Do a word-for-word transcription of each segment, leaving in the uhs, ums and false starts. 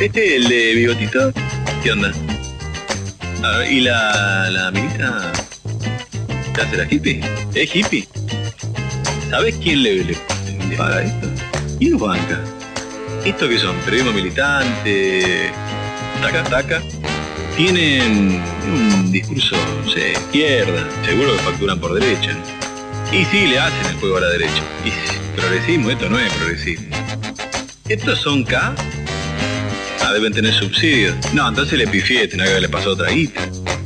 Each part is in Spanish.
Este, el de bigotito, ¿qué onda? A ver, ¿y la, la minita? ¿Qué hace la hippie? ¿Es hippie? ¿Sabes quién le, le, le paga esto? ¿Quién los banca? ¿Esto qué son? ¿Periodismo militante? ¿Taca, taca? Tienen un discurso, no sé, izquierda, seguro que facturan por derecha. Y sí, le hacen el juego a la derecha. Y progresismo, esto no es progresismo. ¿Estos son K? Ah, deben tener subsidios. No, entonces le pifié, tenía que le pasó otra guita.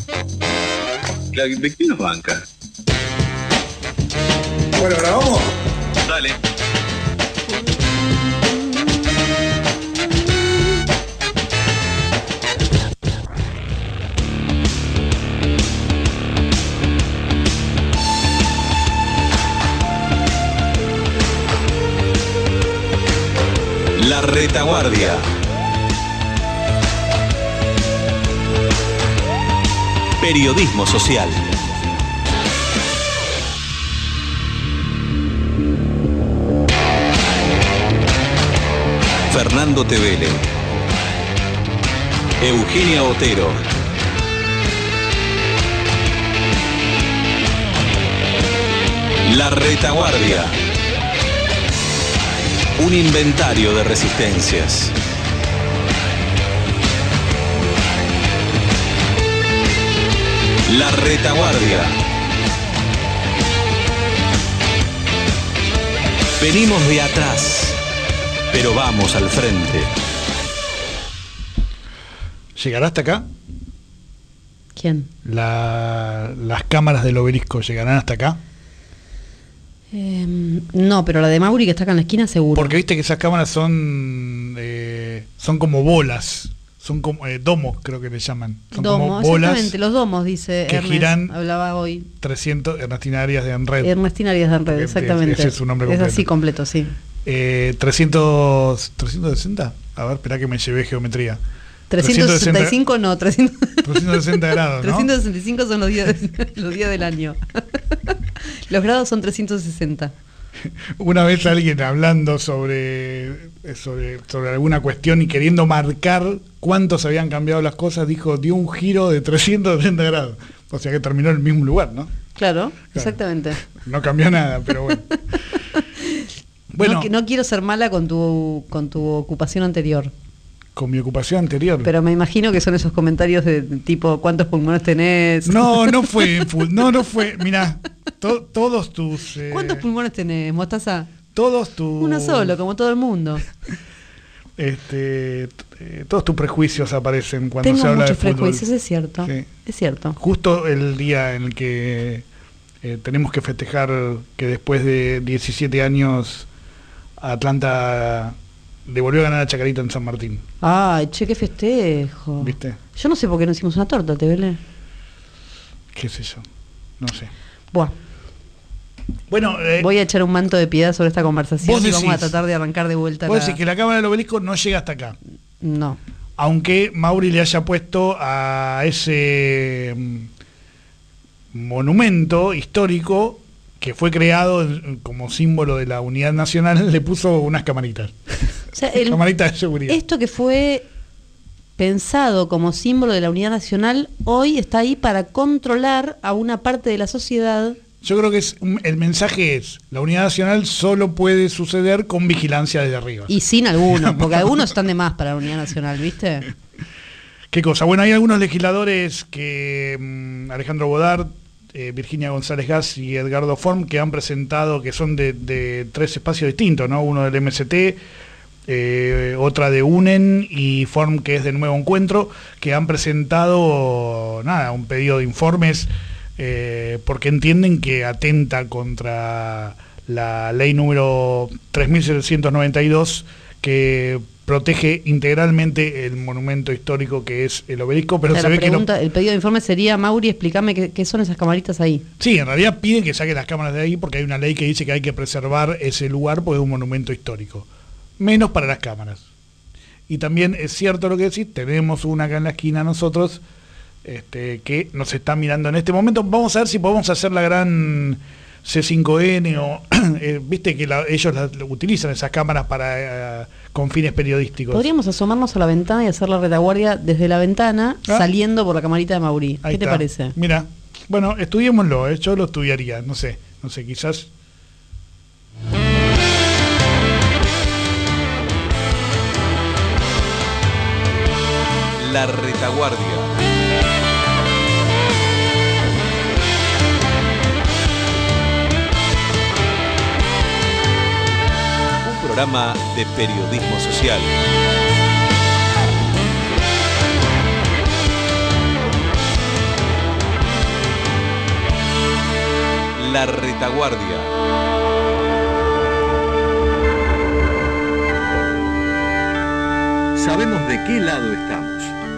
¿De quién nos banca? Bueno, ¿ahora vamos? Dale. La Retaguardia. Periodismo social. Fernando Tevele, Eugenia Otero, La Retaguardia. Un inventario de resistencias. La Retaguardia. Venimos de atrás, pero vamos al frente. ¿Llegará hasta acá? ¿Quién? La, las cámaras del obelisco llegarán hasta acá. Eh, no, pero la de Mauri que está acá en la esquina seguro. Porque viste que esas cámaras son eh, son como bolas, son como eh, domos, creo que le llaman. Son Domo, como bolas exactamente, los domos, dice que Ernest, giran hablaba hoy. trescientos Ernestina Arias de Enred. Ernestina Arias de Enred, exactamente. Ese es su nombre completo. Es así completo, sí. Eh, trescientos, ¿trescientos sesenta? A ver, espera que me llevé geometría. trescientos sesenta y cinco no, trescientos, trescientos sesenta grados, ¿no? trescientos sesenta y cinco son los días, los días del año. Los grados son trescientos sesenta. Una vez alguien hablando sobre, sobre, sobre alguna cuestión y queriendo marcar cuántos habían cambiado las cosas, dijo, dio un giro de trescientos sesenta grados. O sea que terminó en el mismo lugar, ¿no? Claro, Claro. exactamente. No cambió nada, pero bueno. Bueno, No, no quiero ser mala con tu, con tu ocupación anterior, con mi ocupación anterior. pero me imagino que son esos comentarios de tipo, ¿cuántos pulmones tenés? No, no fue, fu- no, no fue. Mirá, to- todos tus... eh, ¿Cuántos pulmones tenés, Mostaza? Todos tus... Uno solo, como todo el mundo. Este, t- eh, todos tus prejuicios aparecen cuando Tengo se habla de muchos fútbol. prejuicios, es cierto. Sí. Es cierto. Justo el día en el que eh, tenemos que festejar que después de diecisiete años Atlanta le volvió a ganar a Chacarita en San Martín. Ay, che, qué festejo. ¿Viste? Yo no sé por qué no hicimos una torta, ¿te vele? ¿Qué sé yo? No sé. Buah, Bueno, eh, voy a echar un manto de piedad sobre esta conversación vos y vamos a decís- tratar de arrancar de vuelta vos la... decís que la cámara del obelisco no llega hasta acá. No. Aunque Mauri le haya puesto a ese mm, monumento histórico que fue creado en- como símbolo de la unidad nacional, le puso unas camaritas. O sea, el- Camaritas de seguridad. esto que fue pensado como símbolo de la unidad nacional, hoy está ahí para controlar a una parte de la sociedad. Yo creo que es un- el mensaje es, la unidad nacional solo puede suceder con vigilancia desde arriba. Y sin algunos, porque algunos están de más para la unidad nacional, ¿viste? ¿Qué cosa? Bueno, hay algunos legisladores que mm, Alejandro Bodart, eh, Virginia González Gas y Edgardo Form, que han presentado, que son de, de tres espacios distintos, ¿no? Uno del M S T, eh, otra de UNEN y Form, que es de Nuevo Encuentro, que han presentado, nada, un pedido de informes eh, porque entienden que atenta contra la ley número tres mil setecientos noventa y dos, que protege integralmente el monumento histórico que es el obelisco, pero O sea, se la ve pregunta, el pedido de informe sería, Mauri, explícame qué, qué son esas camaritas ahí. que no. Sí, en realidad piden que saquen las cámaras de ahí porque hay una ley que dice que hay que preservar ese lugar porque es un monumento histórico. Menos para las cámaras. Y también es cierto lo que decís, tenemos una acá en la esquina nosotros, este, que nos está mirando en este momento. Vamos a ver si podemos hacer la gran C cinco N o eh, viste que la, ellos la, lo utilizan esas cámaras para eh, con fines periodísticos. Podríamos asomarnos a la ventana y hacer la retaguardia desde la ventana, ah. saliendo por la camarita de Maurí. ¿Qué te parece? Mira, bueno, estudiémoslo, ¿eh? Yo lo estudiaría, no sé, no sé, quizás. La retaguardia. Un programa de periodismo social. La retaguardia. Sabemos de qué lado estamos.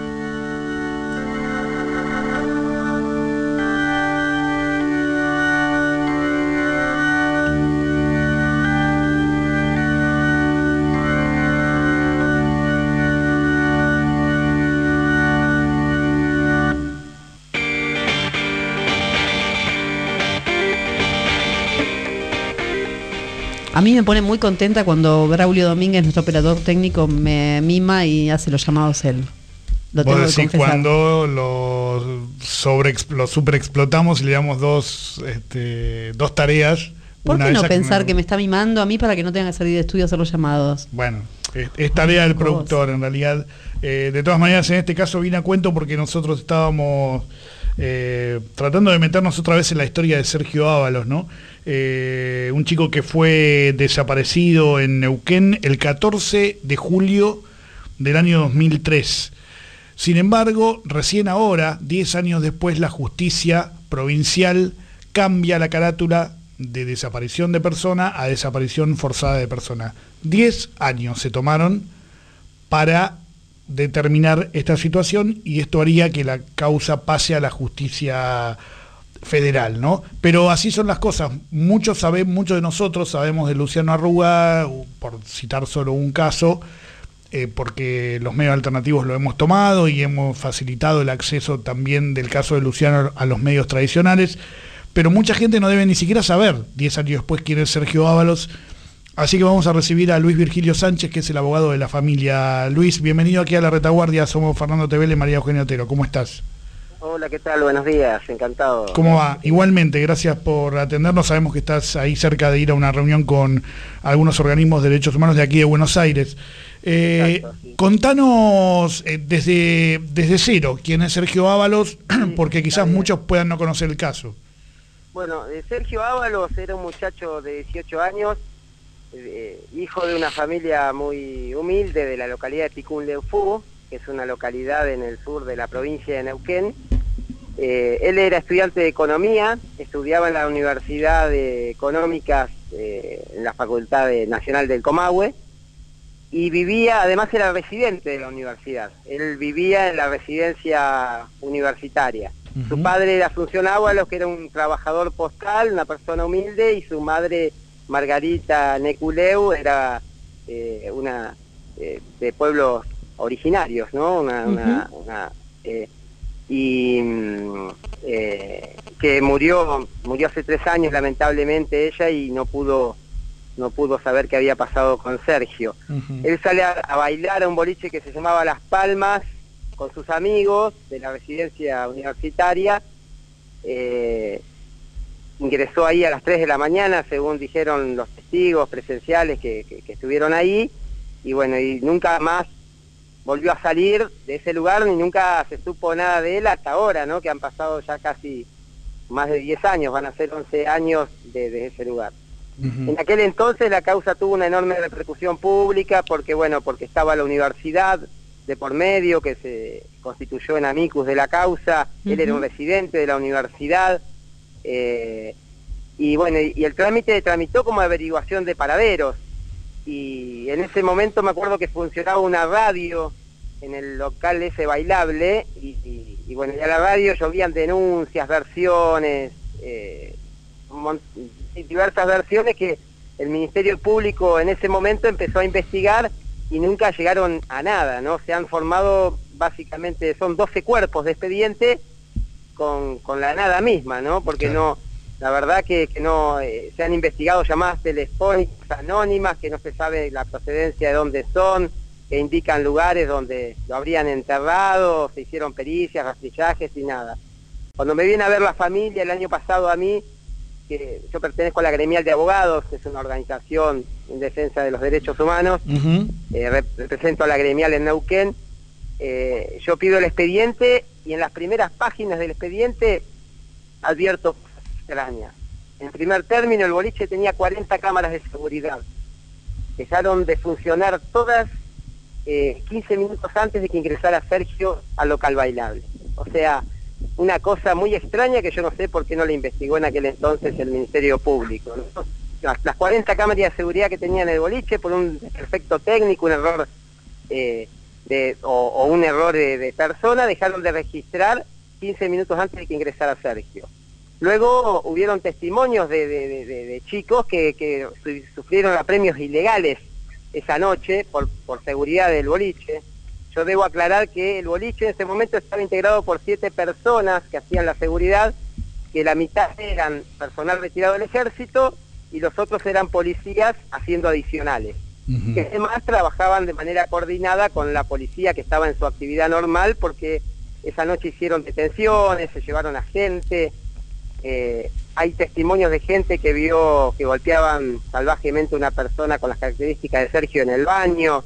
A mí me pone muy contenta cuando Braulio Domínguez, nuestro operador técnico, me mima y hace los llamados él. Lo tengo Vos que decís confesar. cuando lo, sobre, lo super explotamos y le damos dos, este, dos tareas. ¿Por una qué no esa pensar que, me... que me está mimando a mí para que no tenga que salir de estudio a hacer los llamados? Bueno, es, es tarea del productor en realidad. Eh, de todas maneras, en este caso vine a cuento porque nosotros estábamos eh, tratando de meternos otra vez en la historia de Sergio Ábalos, ¿no? Eh, un chico que fue desaparecido en Neuquén el catorce de julio del año dos mil tres. Sin embargo, recién ahora, diez años después, la justicia provincial cambia la carátula de desaparición de persona a desaparición forzada de persona. diez años se tomaron para determinar esta situación y esto haría que la causa pase a la justicia federal, ¿no? Pero así son las cosas. Muchos saben, muchos de nosotros sabemos de Luciano Arruga, por citar solo un caso, eh, porque los medios alternativos lo hemos tomado y hemos facilitado el acceso también del caso de Luciano a los medios tradicionales, pero mucha gente no debe ni siquiera saber, diez años después, quién es Sergio Ábalos. Así que vamos a recibir a Luis Virgilio Sánchez, que es el abogado de la familia. Luis, bienvenido aquí a La Retaguardia. Somos Fernando Tevele y María Eugenia Otero. ¿Cómo estás? Hola, ¿qué tal? Buenos días, encantado. ¿Cómo va? Igualmente, gracias por atendernos. Sabemos que estás ahí cerca de ir a una reunión con algunos organismos de derechos humanos de aquí de Buenos Aires. Eh, Exacto, sí. Contanos eh, desde, desde cero quién es Sergio Ábalos, sí, porque quizás muchos puedan no conocer el caso. Bueno, Sergio Ábalos era un muchacho de dieciocho años, eh, hijo de una familia muy humilde de la localidad de Picún-Leufú, que es una localidad en el sur de la provincia de Neuquén. Eh, él era estudiante de economía, estudiaba en la Universidad de Económicas, eh, en la Facultad de, Nacional del Comahue, y vivía, además era residente de la universidad, él vivía en la residencia universitaria. Uh-huh. Su padre era Asunción Ábalos, que era un trabajador postal, una persona humilde, y su madre, Margarita Neculeu, era eh, una eh, de pueblos originarios, ¿no? Una, uh-huh. una, una eh, y eh, que murió murió hace tres años lamentablemente ella y no pudo no pudo saber qué había pasado con Sergio. Uh-huh. Él sale a, a bailar a un boliche que se llamaba Las Palmas con sus amigos de la residencia universitaria. Eh, ingresó ahí a las tres de la mañana, según dijeron los testigos presenciales que, que, que estuvieron ahí, y bueno, y nunca más volvió a salir de ese lugar, ni nunca se supo nada de él hasta ahora, ¿no? Que han pasado ya casi más de diez años, van a ser once años de, de ese lugar. Uh-huh. En aquel entonces la causa tuvo una enorme repercusión pública, porque bueno, porque estaba la universidad de por medio, que se constituyó en amicus de la causa, uh-huh. Él era un residente de la universidad, eh, y bueno, y, y el trámite tramitó como averiguación de paraderos, y en ese momento me acuerdo que funcionaba una radio en el local ese bailable, y, y, y bueno, y a la radio llovían denuncias, versiones, eh, diversas versiones que el Ministerio Público en ese momento empezó a investigar y nunca llegaron a nada, ¿no? Se han formado básicamente, son doce cuerpos de expediente con, con la nada misma, ¿no? Porque claro. no la verdad que, que no, eh, se han investigado llamadas telefónicas anónimas que no se sabe la procedencia de dónde son, que indican lugares donde lo habrían enterrado, se hicieron pericias, rastrillajes y nada. Cuando me viene a ver la familia el año pasado a mí, que yo pertenezco a la Gremial de Abogados, que es una organización en defensa de los derechos humanos, uh-huh. eh, rep represento a la Gremial en Neuquén, eh, yo pido el expediente y en las primeras páginas del expediente advierto cosas extrañas. En primer término, el boliche tenía cuarenta cámaras de seguridad. Dejaron de funcionar todas eh, quince minutos antes de que ingresara Sergio al local bailable. O sea, una cosa muy extraña que yo no sé por qué no la investigó en aquel entonces el Ministerio Público, ¿no? Las, las cuarenta cámaras de seguridad que tenía en el boliche, por un defecto técnico, un error eh, de, o, o un error de, de persona, dejaron de registrar quince minutos antes de que ingresara Sergio. Luego hubieron testimonios de, de, de, de, de chicos que, que sufrieron apremios ilegales esa noche por, por seguridad del boliche. Yo debo aclarar que el boliche en ese momento estaba integrado por siete personas que hacían la seguridad, que la mitad eran personal retirado del ejército y los otros eran policías haciendo adicionales. Uh-huh. Que además trabajaban de manera coordinada con la policía que estaba en su actividad normal, porque esa noche hicieron detenciones, se llevaron a gente. Eh, hay testimonios de gente que vio que golpeaban salvajemente a una persona con las características de Sergio en el baño.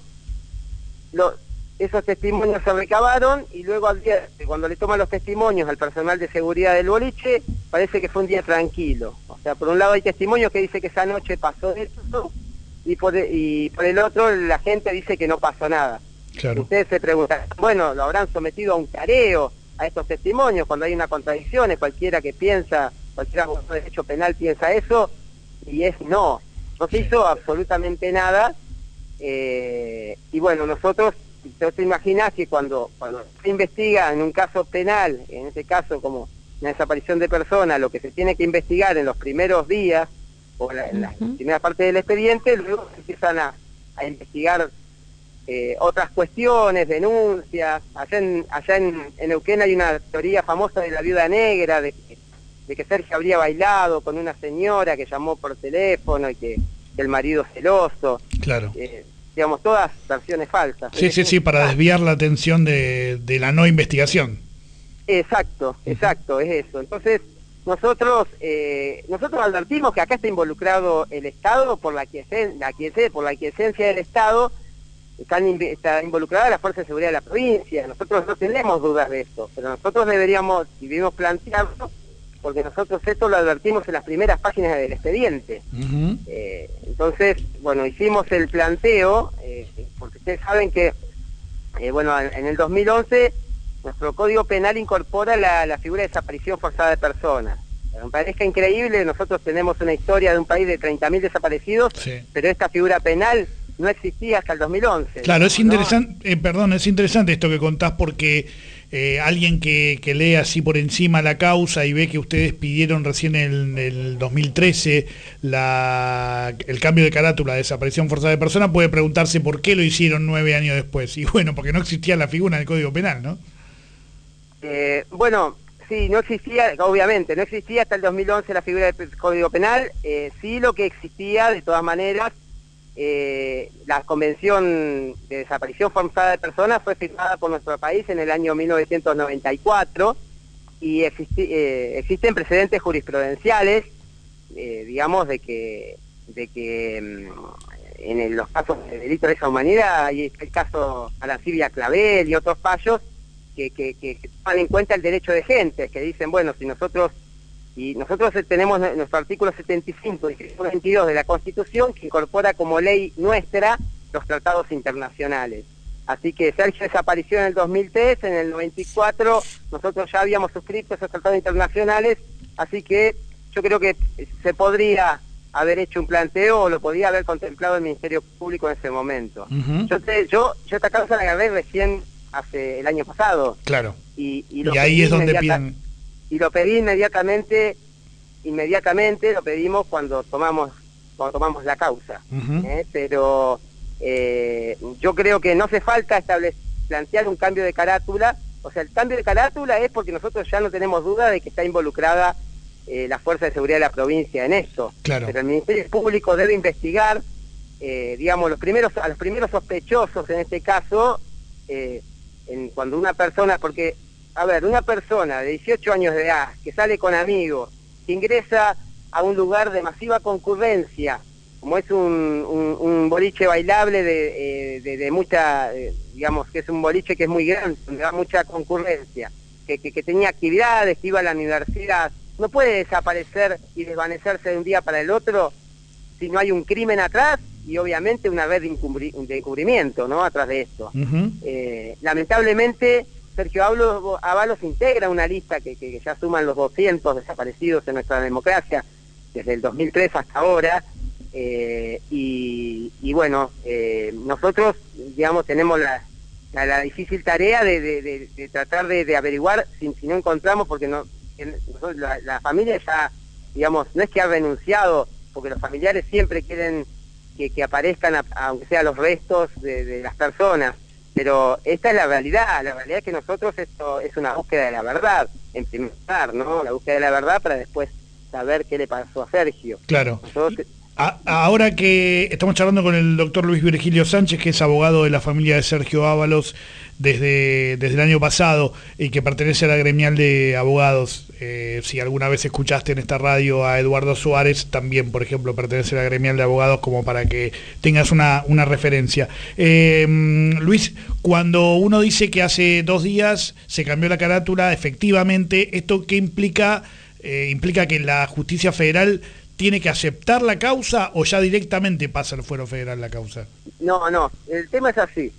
Lo, esos testimonios se recabaron y luego al día, cuando le toman los testimonios al personal de seguridad del boliche, parece que fue un día tranquilo. O sea, por un lado hay testimonios que dice que esa noche pasó eso y por, y por el otro la gente dice que no pasó nada. Claro. Ustedes se preguntan, bueno, ¿lo habrán sometido a un careo a estos testimonios cuando hay una contradicción? Cualquiera que piensa, cualquiera con derecho penal piensa eso, y es no, no se hizo absolutamente nada. Eh, y bueno, nosotros, te, te imaginas que cuando, cuando se investiga en un caso penal, en este caso como una desaparición de persona, lo que se tiene que investigar en los primeros días, o la, en la uh-huh. primera parte del expediente, luego se empiezan a, a investigar Eh, otras cuestiones, denuncias. Allá en, allá en, en Neuquén hay una teoría famosa de la viuda negra, de que, de que Sergio habría bailado con una señora que llamó por teléfono y que, que el marido celoso. Claro. Eh, digamos, todas versiones falsas. Sí, sí, sí, para desviar la atención de, de la no investigación. Exacto, exacto, es eso. Entonces, nosotros eh, nosotros advertimos que acá está involucrado el Estado por la quiescencia, la quiescencia, por la quiescencia del Estado. Están, está involucrada la Fuerza de Seguridad de la provincia. Nosotros no tenemos dudas de esto, pero nosotros deberíamos, y debemos plantearlo, porque nosotros esto lo advertimos en las primeras páginas del expediente. Uh-huh. eh, entonces, bueno, hicimos el planteo, eh, porque ustedes saben que, eh, bueno, en, en el dos mil once, nuestro Código Penal incorpora la, la figura de desaparición forzada de personas. Me parezca increíble, nosotros tenemos una historia de un país de treinta mil desaparecidos, sí. Pero esta figura penal no existía hasta el dos mil once. Claro, es interesante, ¿no? eh, perdón, es interesante esto que contás porque eh, alguien que, que lee así por encima la causa y ve que ustedes pidieron recién en el dos mil trece la, el cambio de carátula, desaparición forzada de personas, puede preguntarse por qué lo hicieron nueve años después. Y bueno, porque no existía la figura en el Código Penal, ¿no? Eh, bueno, sí, no existía, obviamente, no existía hasta el dos mil once la figura del Código Penal, eh, sí lo que existía, de todas maneras, Eh, la Convención de Desaparición Forzada de Personas fue firmada por nuestro país en el año mil novecientos noventa y cuatro y existi eh, existen precedentes jurisprudenciales, eh, digamos, de que de que en el, los casos de delito de lesa humanidad hay el caso Arancibia Clavel y otros fallos que, que, que, que toman en cuenta el derecho de gente, que dicen, bueno, si nosotros Y nosotros tenemos nuestro artículo setenta y cinco, distrito veintidós de la Constitución, que incorpora como ley nuestra los tratados internacionales. Así que Sergio desapareció en el dos mil tres, en el noventa y cuatro nosotros ya habíamos suscrito esos tratados internacionales, así que yo creo que se podría haber hecho un planteo o lo podría haber contemplado el Ministerio Público en ese momento. Uh-huh. Yo, te, yo, yo esta causa la agarré recién hace el año pasado. Claro. Y, y, y ahí es donde piden... Y lo pedí inmediatamente, inmediatamente lo pedimos cuando tomamos cuando tomamos la causa. Uh-huh. ¿eh? Pero eh, yo creo que no hace falta establecer, plantear un cambio de carátula. O sea, el cambio de carátula es porque nosotros ya no tenemos duda de que está involucrada eh, la Fuerza de Seguridad de la provincia en esto. Claro. Pero el Ministerio Público debe investigar, eh, digamos, los primeros, a los primeros sospechosos en este caso, eh, en, cuando una persona, porque, a ver, una persona de dieciocho años de edad, que sale con amigos, que ingresa a un lugar de masiva concurrencia, como es un, un, un boliche bailable de, eh, de, de mucha, eh, digamos, que es un boliche que es muy grande, donde da mucha concurrencia, que, que, que tenía actividades, que iba a la universidad, no puede desaparecer y desvanecerse de un día para el otro si no hay un crimen atrás y obviamente una red de, encubri de encubrimiento, ¿no?, atrás de esto. Uh-huh. eh, lamentablemente, Sergio Ábalos integra una lista que, que, que ya suman los doscientos desaparecidos en nuestra democracia desde el dos mil tres hasta ahora, eh, y, y bueno, eh, nosotros, digamos, tenemos la, la, la difícil tarea de, de, de, de tratar de, de averiguar si, si no encontramos, porque no, en, la, la familia ya, digamos, no es que ha renunciado, porque los familiares siempre quieren que, que aparezcan, a, aunque sea los restos de, de las personas, pero esta es la realidad. La realidad es que nosotros esto es una búsqueda de la verdad, en primer lugar, ¿no? La búsqueda de la verdad para después saber qué le pasó a Sergio. Claro. Nosotros, a, ahora que estamos charlando con el doctor Luis Virgilio Sánchez, que es abogado de la familia de Sergio Ábalos desde, desde el año pasado y que pertenece a la gremial de abogados, eh, si alguna vez escuchaste en esta radio a Eduardo Suárez, también, por ejemplo, pertenece a la gremial de abogados, como para que tengas una, una referencia. Eh, Luis, cuando uno dice que hace dos días se cambió la carátula, efectivamente, ¿esto qué implica? Eh, ¿Implica que la justicia federal tiene que aceptar la causa o ya directamente pasa al fuero federal la causa? No, no, el tema es así.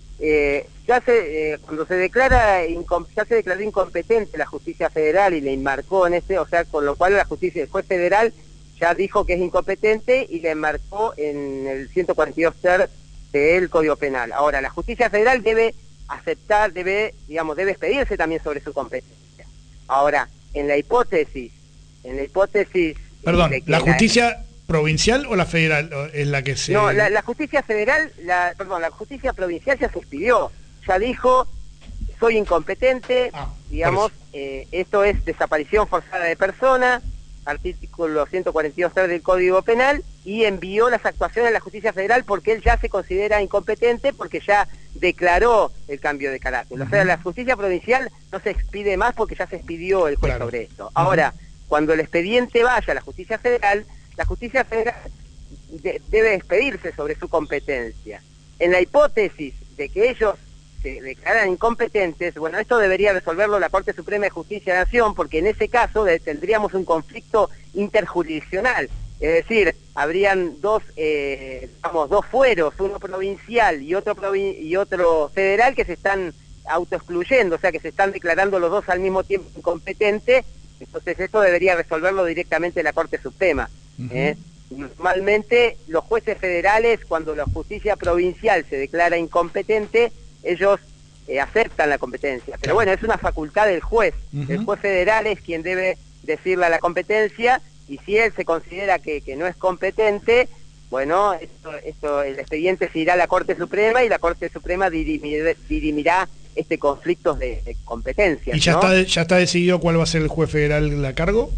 Eh, ya se, eh, cuando se declara, ya se declaró incompetente la justicia federal y le enmarcó en este, o sea, con lo cual la justicia, el juez federal ya dijo que es incompetente y le enmarcó en el ciento cuarenta y dos ter del Código Penal. Ahora, la justicia federal debe aceptar, debe, digamos, debe expedirse también sobre su competencia. Ahora, en la hipótesis, en la hipótesis... Perdón, ¿la justicia la, provincial o la federal es la que se...? No, la, la justicia federal, la, perdón, la justicia provincial ya se expidió, ya dijo, soy incompetente, ah, digamos, eh, esto es desaparición forzada de persona, artículo ciento cuarenta y dos ter del Código Penal, y envió las actuaciones a la justicia federal porque él ya se considera incompetente, porque ya declaró el cambio de carácter. Uh-huh. O sea, la justicia provincial no se expide más porque ya se expidió el juez claro. sobre esto. Ahora, uh-huh. cuando el expediente vaya a la justicia federal, la justicia federal de, debe expedirse sobre su competencia. En la hipótesis de que ellos se declaran incompetentes, bueno, esto debería resolverlo la Corte Suprema de Justicia de la Nación, porque en ese caso de, tendríamos un conflicto interjurisdiccional. Es decir, habrían dos, eh, digamos, dos fueros, uno provincial y otro, provi y otro federal, que se están autoexcluyendo, o sea, que se están declarando los dos al mismo tiempo incompetentes. Entonces esto debería resolverlo directamente la Corte Suprema. Uh-huh. ¿eh? Normalmente los jueces federales, cuando la justicia provincial se declara incompetente, ellos eh, aceptan la competencia. Pero bueno, es una facultad del juez. Uh-huh. El juez federal es quien debe decirle a la competencia, y si él se considera que, que no es competente, bueno, esto, esto, el expediente se irá a la Corte Suprema y la Corte Suprema dirimirá, dirimirá este conflicto de, de competencias. ¿Y ya, ¿no? está, ya está decidido cuál va a ser el juez federal a cargo?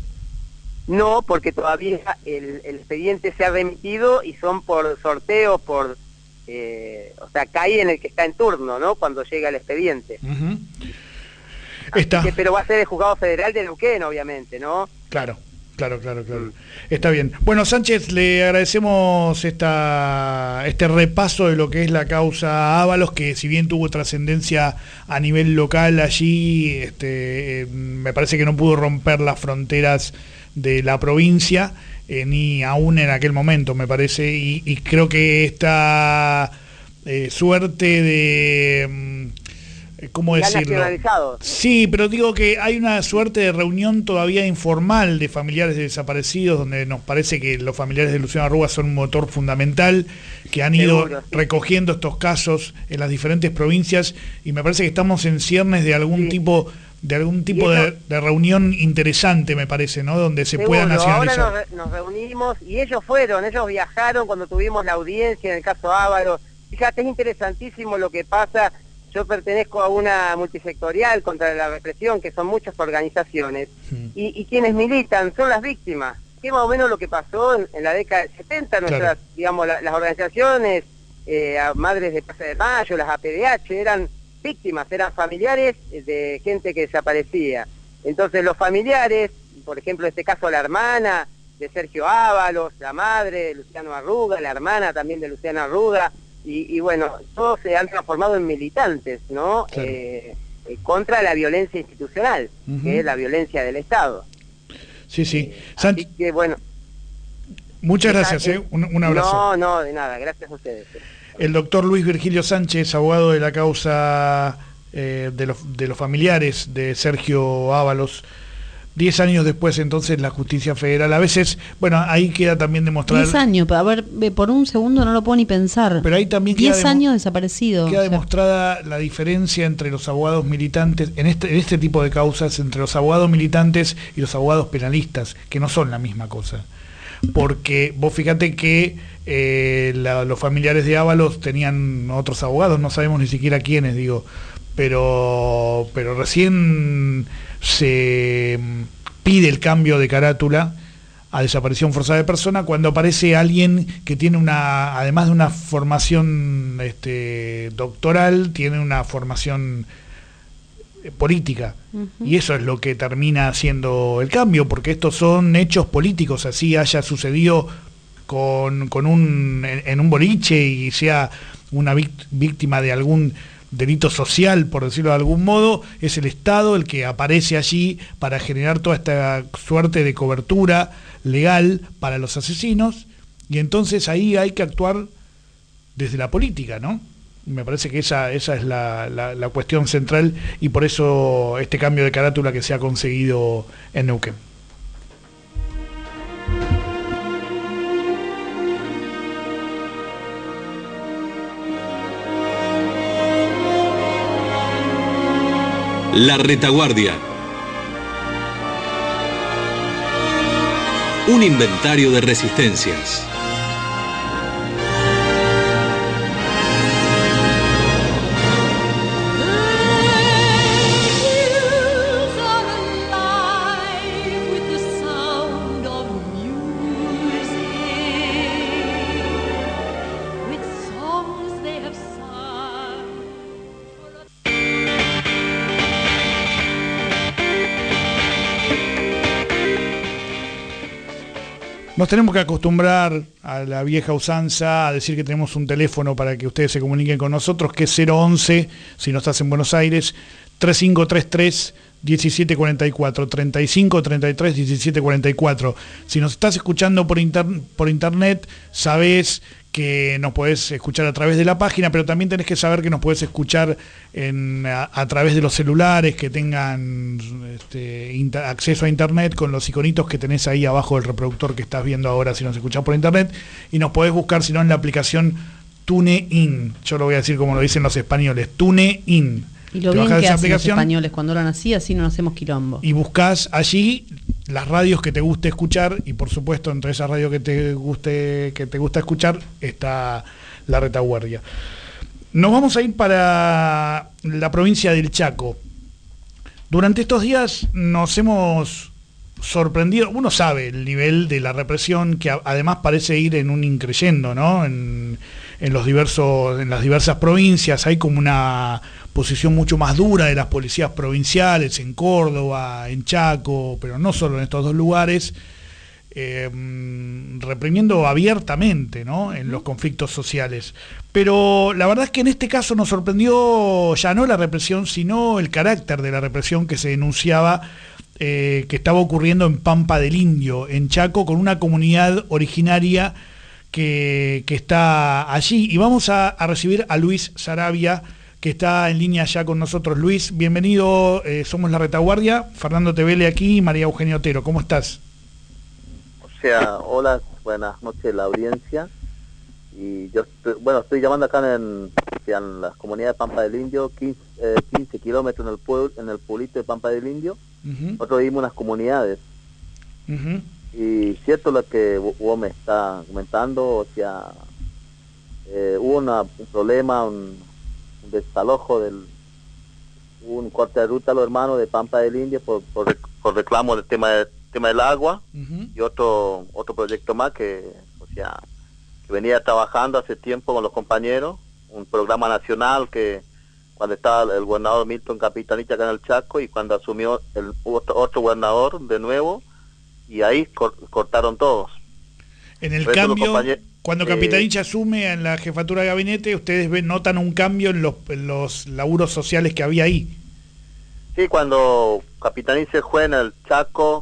No, porque todavía el, el expediente se ha remitido y son por sorteo, por eh, o sea, cae en el que está en turno, ¿no? Cuando llega el expediente. Uh-huh. Está. Que, pero va a ser el juzgado federal de Neuquén, obviamente, ¿no? Claro. Claro, claro, claro. Mm. Está bien. Bueno, Sánchez, le agradecemos esta, este repaso de lo que es la causa Ábalos, que si bien tuvo trascendencia a nivel local allí, este, eh, me parece que no pudo romper las fronteras de la provincia, eh, ni aún en aquel momento, me parece, y, y creo que esta eh, suerte de... ¿Cómo decirlo? Sí, pero digo que hay una suerte de reunión todavía informal de familiares de desaparecidos, donde nos parece que los familiares de Luciano Arruga son un motor fundamental, que han ido Seguro, sí. recogiendo estos casos en las diferentes provincias, y me parece que estamos en ciernes de algún sí. tipo de algún tipo eso, de, de reunión interesante, me parece, ¿no? Donde se Seguro, pueda nacionalizar. Ahora nos, nos reunimos y ellos fueron, ellos viajaron cuando tuvimos la audiencia en el caso Ábalos. Fíjate, es interesantísimo lo que pasa. yo pertenezco a una multisectorial contra la represión, que son muchas organizaciones, Sí. y, y quienes militan son las víctimas, que es más o menos lo que pasó en, en la década del setenta, nuestras, Claro. digamos, la- las organizaciones, eh, a Madres de Plaza de Mayo, las A P D H, eran víctimas, eran familiares de gente que desaparecía. Entonces los familiares, por ejemplo en este caso la hermana de Sergio Ábalos, la madre de Luciano Arruga, la hermana también de Luciano Arruga, y, y bueno, todos se han transformado en militantes, ¿no? Claro. Eh, eh, contra la violencia institucional, Ujú. que es la violencia del Estado. Sí, sí. Así Sanch- que bueno. muchas esa- gracias, ¿eh? un, un abrazo. No, no, de nada, gracias a ustedes. El doctor Luis Virgilio Sánchez, abogado de la causa eh, de, los, de los familiares de Sergio Ábalos, diez años después entonces la justicia federal. A veces, bueno, ahí queda también demostrado... diez años, a ver, ve, por un segundo no lo puedo ni pensar. Pero ahí también queda diez demo- años desaparecido. Queda o sea, demostrada la diferencia entre los abogados militantes, en este, en este tipo de causas, entre los abogados militantes y los abogados penalistas, que no son la misma cosa. Porque vos fíjate que eh, la- los familiares de Ábalos tenían otros abogados, no sabemos ni siquiera quiénes, digo, pero, pero recién se mm, pide el cambio de carátula a desaparición forzada de persona cuando aparece alguien que tiene una, además de una formación este, doctoral, tiene una formación eh, política. Ujú. Y eso es lo que termina haciendo el cambio, porque estos son hechos políticos, así haya sucedido con, con un, en, en un boliche y sea una víct- víctima de algún delito social, por decirlo de algún modo, es el Estado el que aparece allí para generar toda esta suerte de cobertura legal para los asesinos, y entonces ahí hay que actuar desde la política, ¿no? Me parece que esa, esa es la, la, la cuestión central, y por eso este cambio de carátula que se ha conseguido en Neuquén. La retaguardia. Un inventario de resistencias. Nos tenemos que acostumbrar a la vieja usanza, a decir que tenemos un teléfono para que ustedes se comuniquen con nosotros, que es cero once, si no estás en Buenos Aires, treinta y cinco treinta y tres diecisiete cuarenta y cuatro, treinta y cinco treinta y tres diecisiete cuarenta y cuatro. Si nos estás escuchando por, inter por internet, sabés que nos podés escuchar a través de la página, pero también tenés que saber que nos podés escuchar en, a, a través de los celulares que tengan este, acceso a internet con los iconitos que tenés ahí abajo del reproductor que estás viendo ahora si nos escuchás por internet, y nos podés buscar si no en la aplicación TuneIn. Yo lo voy a decir como lo dicen los españoles, TuneIn. Y lo Te bien bajás que esa hacen los aplicación españoles cuando hablan así, así no nos hacemos quilombo. y buscás allí las radios que te guste escuchar, y por supuesto entre esas radios que te guste que te gusta escuchar está La Retaguardia. Nos vamos a ir para la provincia del Chaco. Durante estos días nos hemos sorprendido, uno sabe el nivel de la represión que a, además parece ir en un increyendo, ¿no? En, en los diversos, en las diversas provincias hay como una posición mucho más dura de las policías provinciales en Córdoba, en Chaco, pero no solo en estos dos lugares, eh, reprimiendo abiertamente, ¿no?, en los conflictos sociales. Pero la verdad es que en este caso nos sorprendió ya no la represión, sino el carácter de la represión que se denunciaba eh, que estaba ocurriendo en Pampa del Indio, en Chaco, con una comunidad originaria que, que está allí. Y vamos a, a recibir a Luis Sarabia, que está en línea ya con nosotros. Luis, bienvenido, eh, somos La Retaguardia, Fernando Tevele aquí y María Eugenia Otero, ¿cómo estás? O sea, hola, buenas noches la audiencia. Y yo estoy, bueno, estoy llamando acá en, o sea, en la comunidad de Pampa del Indio, quince, eh, quince kilómetros en el pueblo, en el pueblito de Pampa del Indio. Uh-huh. Nosotros vivimos unas comunidades. Uh-huh. Y cierto lo que vos me está comentando, o sea, eh, hubo una, un problema, un, desalojo del un corte de ruta a los hermanos de Pampa del Indio por, por, por reclamo del tema, de, tema del agua. Uh-huh. Y otro otro proyecto más que, o sea, que venía trabajando hace tiempo con los compañeros, un programa nacional que cuando estaba el gobernador Milton Capitanich acá en el Chaco y cuando asumió el otro, otro gobernador de nuevo, y ahí cor, cortaron todos. En el cambio, cuando Capitanich eh, asume en la jefatura de gabinete, ustedes ven, notan un cambio en los, en los laburos sociales que había ahí. Sí, cuando Capitanich se fue en el Chaco,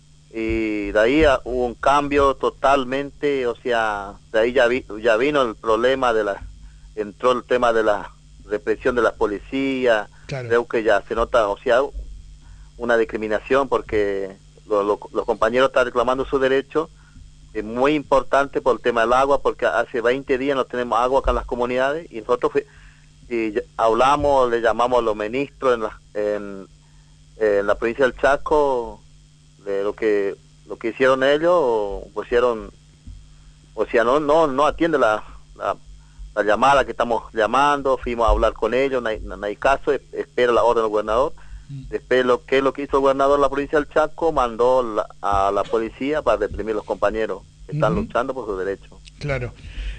y de ahí hubo un cambio totalmente, o sea, de ahí ya, vi, ya vino el problema de la, entró el tema de la represión de la policía, claro. Creo que ya se nota, o sea, una discriminación porque lo, lo, los compañeros están reclamando su derecho. Es muy importante por el tema del agua, porque hace veinte días no tenemos agua acá en las comunidades, y nosotros fui, y hablamos, le llamamos a los ministros en la, en, en la provincia del Chaco, de lo que lo que hicieron ellos, pusieron, o sea, no no no atiende la, la, la llamada que estamos llamando, fuimos a hablar con ellos, no hay, no hay caso, espera la orden del gobernador. Después, lo que es lo que hizo el gobernador de la provincia del Chaco, mandó la, a la policía para reprimir a los compañeros que están uh-huh. luchando por sus derechos. Claro.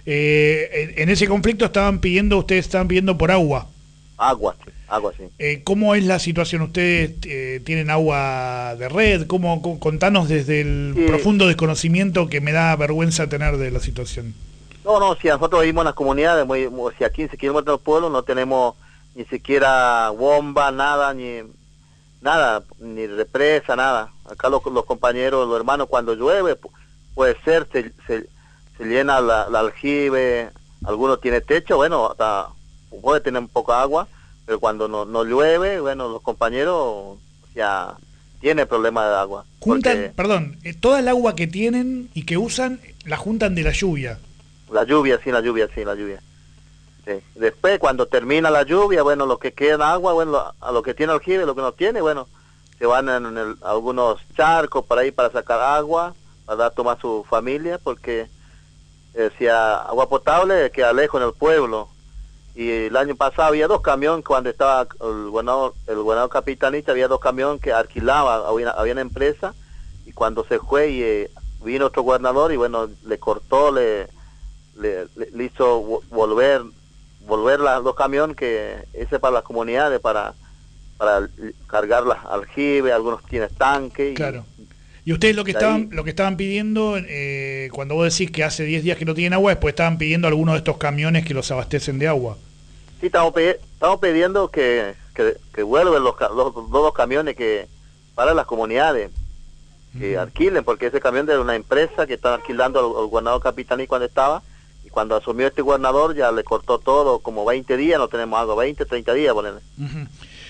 Eh, en ese conflicto estaban pidiendo, ustedes estaban pidiendo por agua. Agua, sí, agua, sí. Eh, ¿Cómo es la situación? ¿Ustedes eh, tienen agua de red? ¿Cómo, cómo, contanos desde el sí. profundo desconocimiento que me da vergüenza tener de la situación? No, no, si nosotros vivimos en las comunidades, muy, o sea, quince kilómetros del pueblo, no tenemos ni siquiera bomba, nada, ni nada, ni represa, nada. Acá los, los compañeros, los hermanos, cuando llueve, puede ser, se, se, se llena la, la aljibe, algunos tiene techo, bueno, hasta puede tener un poco de agua, pero cuando no, no llueve, bueno, los compañeros ya tienen problemas de agua. Juntan, porque, perdón, eh, toda el agua que tienen y que usan, la juntan de la lluvia. La lluvia, sí, la lluvia, sí, la lluvia. Sí. Después, cuando termina la lluvia, bueno, lo que queda agua, bueno, a lo que tiene aljibe, lo que no tiene, bueno, se van en, el, algunos charcos para ir para sacar agua, para dar tomar a su familia, porque eh, si a, agua potable queda lejos en el pueblo. Y el año pasado había dos camiones, cuando estaba el gobernador, el gobernador Capitanich, había dos camiones que alquilaban, había, había una empresa, y cuando se fue y eh, vino otro gobernador, y bueno, le cortó, le, le, le, le hizo volver volver los dos camiones, que ese para las comunidades, para para cargar las aljibes, algunos tienen tanque. Y, claro. Y ustedes lo que estaban ahí, lo que estaban pidiendo, eh, cuando vos decís que hace diez días que no tienen agua, después estaban pidiendo algunos de estos camiones que los abastecen de agua. Sí, estamos, estamos pidiendo que, que, que vuelvan los, los, los dos camiones que para las comunidades, que mm. alquilen, porque ese camión de una empresa que están alquilando al, al gobernador Capitanich cuando estaba, y cuando asumió este gobernador ya le cortó todo, como veinte días, no tenemos agua, veinte, treinta días, ponele. Uh-huh.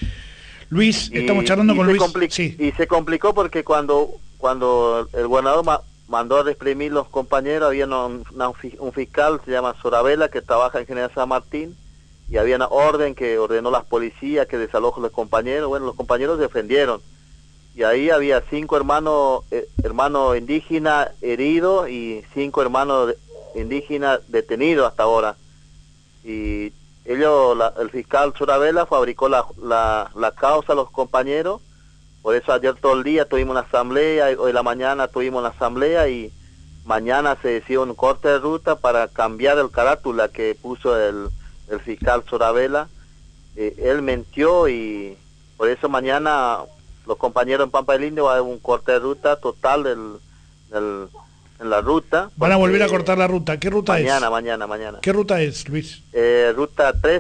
Luis, y, estamos charlando con Luis. Sí. Y se complicó porque cuando cuando el gobernador ma mandó a reprimir los compañeros, había un, una, un fiscal, se llama Sorabela, que trabaja en General San Martín, y había una orden que ordenó a las policías que desalojen los compañeros. Bueno, los compañeros defendieron, y ahí había cinco hermanos eh, hermanos indígenas heridos y cinco hermanos de, indígenas detenidos hasta ahora. Y ellos, la, el fiscal Sorabela fabricó la, la, la causa a los compañeros. Por eso ayer todo el día tuvimos una asamblea, hoy en la mañana tuvimos una asamblea, y mañana se decidió un corte de ruta para cambiar el carátula que puso el, el fiscal Sorabela. Eh, él mintió, y por eso mañana los compañeros en Pampa del Indio va a haber un corte de ruta total del, del, en la ruta. Van a volver a cortar la ruta. ¿Qué ruta mañana, es? Mañana, mañana, mañana. ¿Qué ruta es, Luis? Eh, ruta tres.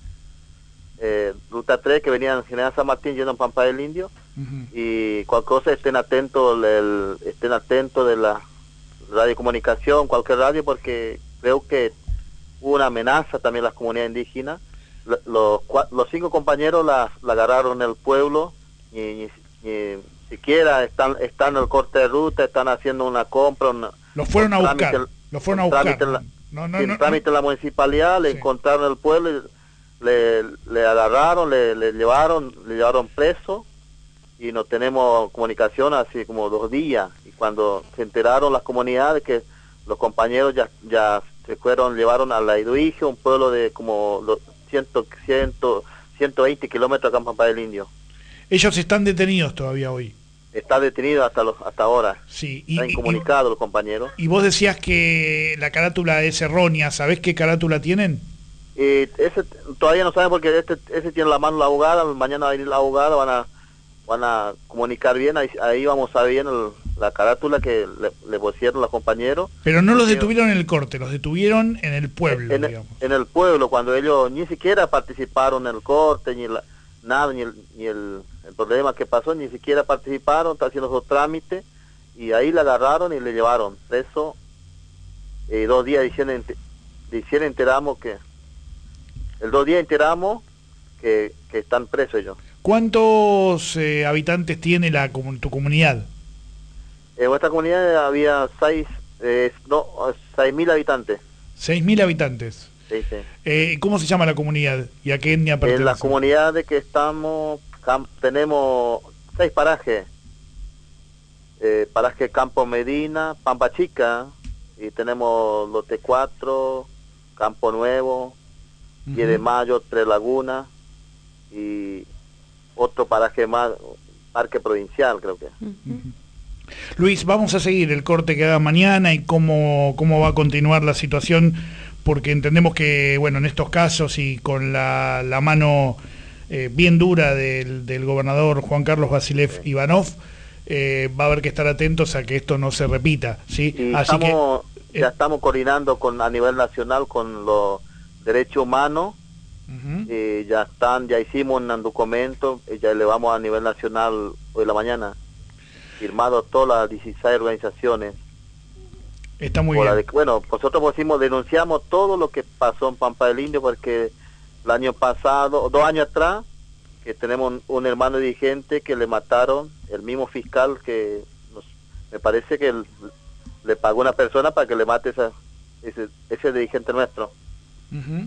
Eh, ruta tres, que venía en General San Martín yendo en Pampa del Indio. Uh-huh. Y cualquier cosa estén atentos, el, estén atentos de la radiocomunicación, cualquier radio, porque creo que hubo una amenaza también a las comunidades indígenas. Los, los, los cinco compañeros la, la agarraron en el pueblo, y, y, y siquiera están están en el corte de ruta, están haciendo una compra. Una, los fueron a buscar. Los fueron a buscar. En la, no, no, sin no, trámite en no. la municipalidad, le sí. encontraron en el pueblo, y le, le agarraron, le, le llevaron, le llevaron preso, y no tenemos comunicación hace como dos días. Y cuando se enteraron las comunidades que los compañeros ya ya se fueron, llevaron a la Iduige, un pueblo de como cien, cien, ciento veinte kilómetros acá en Pampa del Indio. Ellos están detenidos todavía hoy. Está detenido hasta los, hasta ahora. Sí, y, Está y- incomunicado los compañeros. y vos decías que la carátula es errónea. ¿Sabés qué carátula tienen? Y ese todavía no saben porque este, ese tiene la mano la abogada, mañana va a venir la abogada, van a van a comunicar bien, ahí, ahí vamos a ver bien el- la carátula que le, le pusieron los compañeros. Pero no los Porque- detuvieron en el corte, los detuvieron en el pueblo, en, digamos. en el pueblo, cuando ellos ni siquiera participaron en el corte, ni la, nada, ni, el, ni el, el problema que pasó, ni siquiera participaron, está haciendo su trámite, y ahí la agarraron y le llevaron preso. Eh, dos días hicieron, ente- hicieron enteramos que, el dos días enteramos que, que están presos ellos. ¿Cuántos eh, habitantes tiene la comu- tu comunidad? En nuestra comunidad había seis, eh, no, seis mil habitantes. seis mil habitantes. Sí, sí. Eh, ¿Cómo se llama la comunidad y a qué etnia pertenece? En la comunidad de que estamos, cam- tenemos seis parajes. Eh, paraje Campo Medina, Pampa Chica, y tenemos Lote cuatro, Campo Nuevo, diez de Mayo, Tres Lagunas, y otro paraje más, Parque Provincial, creo que. Luis, vamos a seguir el corte que haga mañana y cómo, cómo va a continuar la situación, porque entendemos que, bueno, en estos casos y con la, la mano eh, bien dura del, del gobernador Juan Carlos Basilev Ivanov, eh, va a haber que estar atentos a que esto no se repita, ¿sí? Y Así estamos, que, ya eh, estamos coordinando con a nivel nacional con los derechos humanos. ujú. Eh, ya están, ya hicimos un documento, eh, ya elevamos a nivel nacional hoy en la mañana, firmado todas las dieciséis organizaciones. Está muy Por la bien. de- bueno, nosotros pusimos, denunciamos todo lo que pasó en Pampa del Indio, porque el año pasado, dos años atrás, que tenemos un, un hermano dirigente que le mataron, el mismo fiscal que nos- me parece que él le pagó a una persona para que le mate esa, ese, ese dirigente nuestro. Ujú.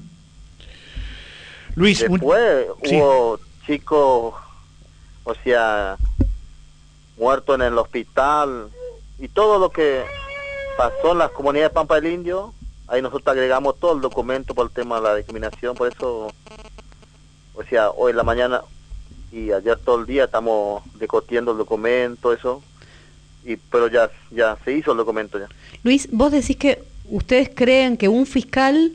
Luis, un- Después sí. hubo chicos, o sea, muertos en el hospital, y todo lo que pasó en las comunidades de Pampa del Indio, ahí nosotros agregamos todo el documento por el tema de la discriminación. Por eso, o sea, hoy en la mañana y ayer todo el día estamos discutiendo el documento, eso, y pero ya ya se hizo el documento ya. Luis, vos decís que ustedes creen que un fiscal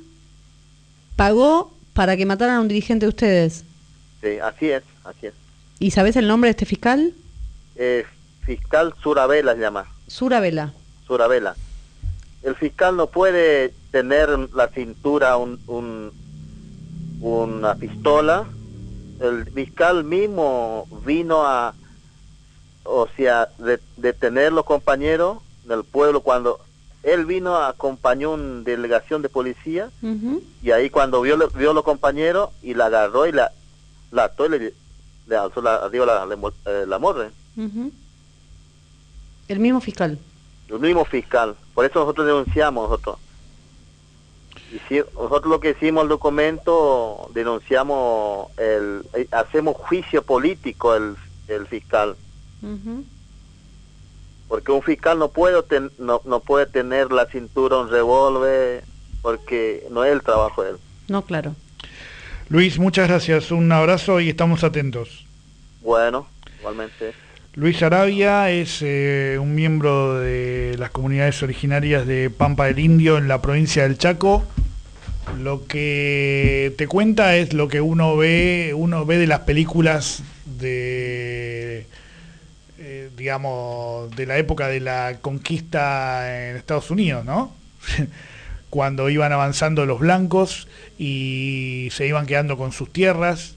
pagó para que mataran a un dirigente de ustedes. Sí, así es, así es. ¿Y sabés el nombre de este fiscal? Eh, fiscal Surabela se llama. Surabela. Surabela. El fiscal no puede tener en la cintura un, un, una pistola. El fiscal mismo vino a, o sea, de, detener los compañeros del pueblo cuando él vino, acompañó una delegación de policía, Ujú. y ahí cuando vio, vio los compañeros y la agarró y la, la ató y le, le alzó la, digo, la, la, eh, la morre. Ujú. El mismo fiscal. El mismo fiscal. Por eso nosotros denunciamos nosotros. Y si, nosotros lo que hicimos el documento, denunciamos, el, eh, hacemos juicio político el, el fiscal. Ujú. Porque un fiscal no puede, ten, no, no puede tener la cintura un revólver, porque no es el trabajo de él. No, claro. Luis, muchas gracias, un abrazo y estamos atentos. Bueno, igualmente. Luis Arabia es eh, un miembro de las comunidades originarias de Pampa del Indio en la provincia del Chaco. Lo que te cuenta es lo que uno ve, uno ve de las películas de, eh, digamos, de la época de la conquista en Estados Unidos, ¿no? Cuando iban avanzando los blancos y se iban quedando con sus tierras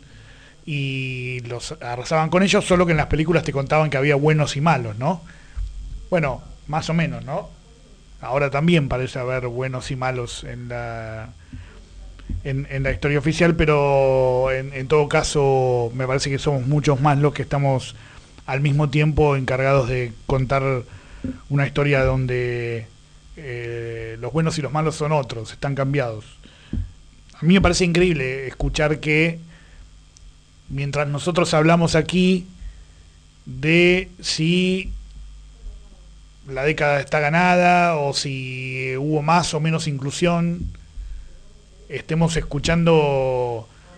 y los arrasaban con ellos, solo que en las películas te contaban que había buenos y malos, ¿no? Bueno, más o menos, ¿no? Ahora también parece haber buenos y malos en la en, en la historia oficial, pero en, en todo caso me parece que somos muchos más los que estamos al mismo tiempo encargados de contar una historia donde eh, los buenos y los malos son otros, están cambiados. A mí me parece increíble escuchar que mientras nosotros hablamos aquí de si la década está ganada o si hubo más o menos inclusión, estemos escuchando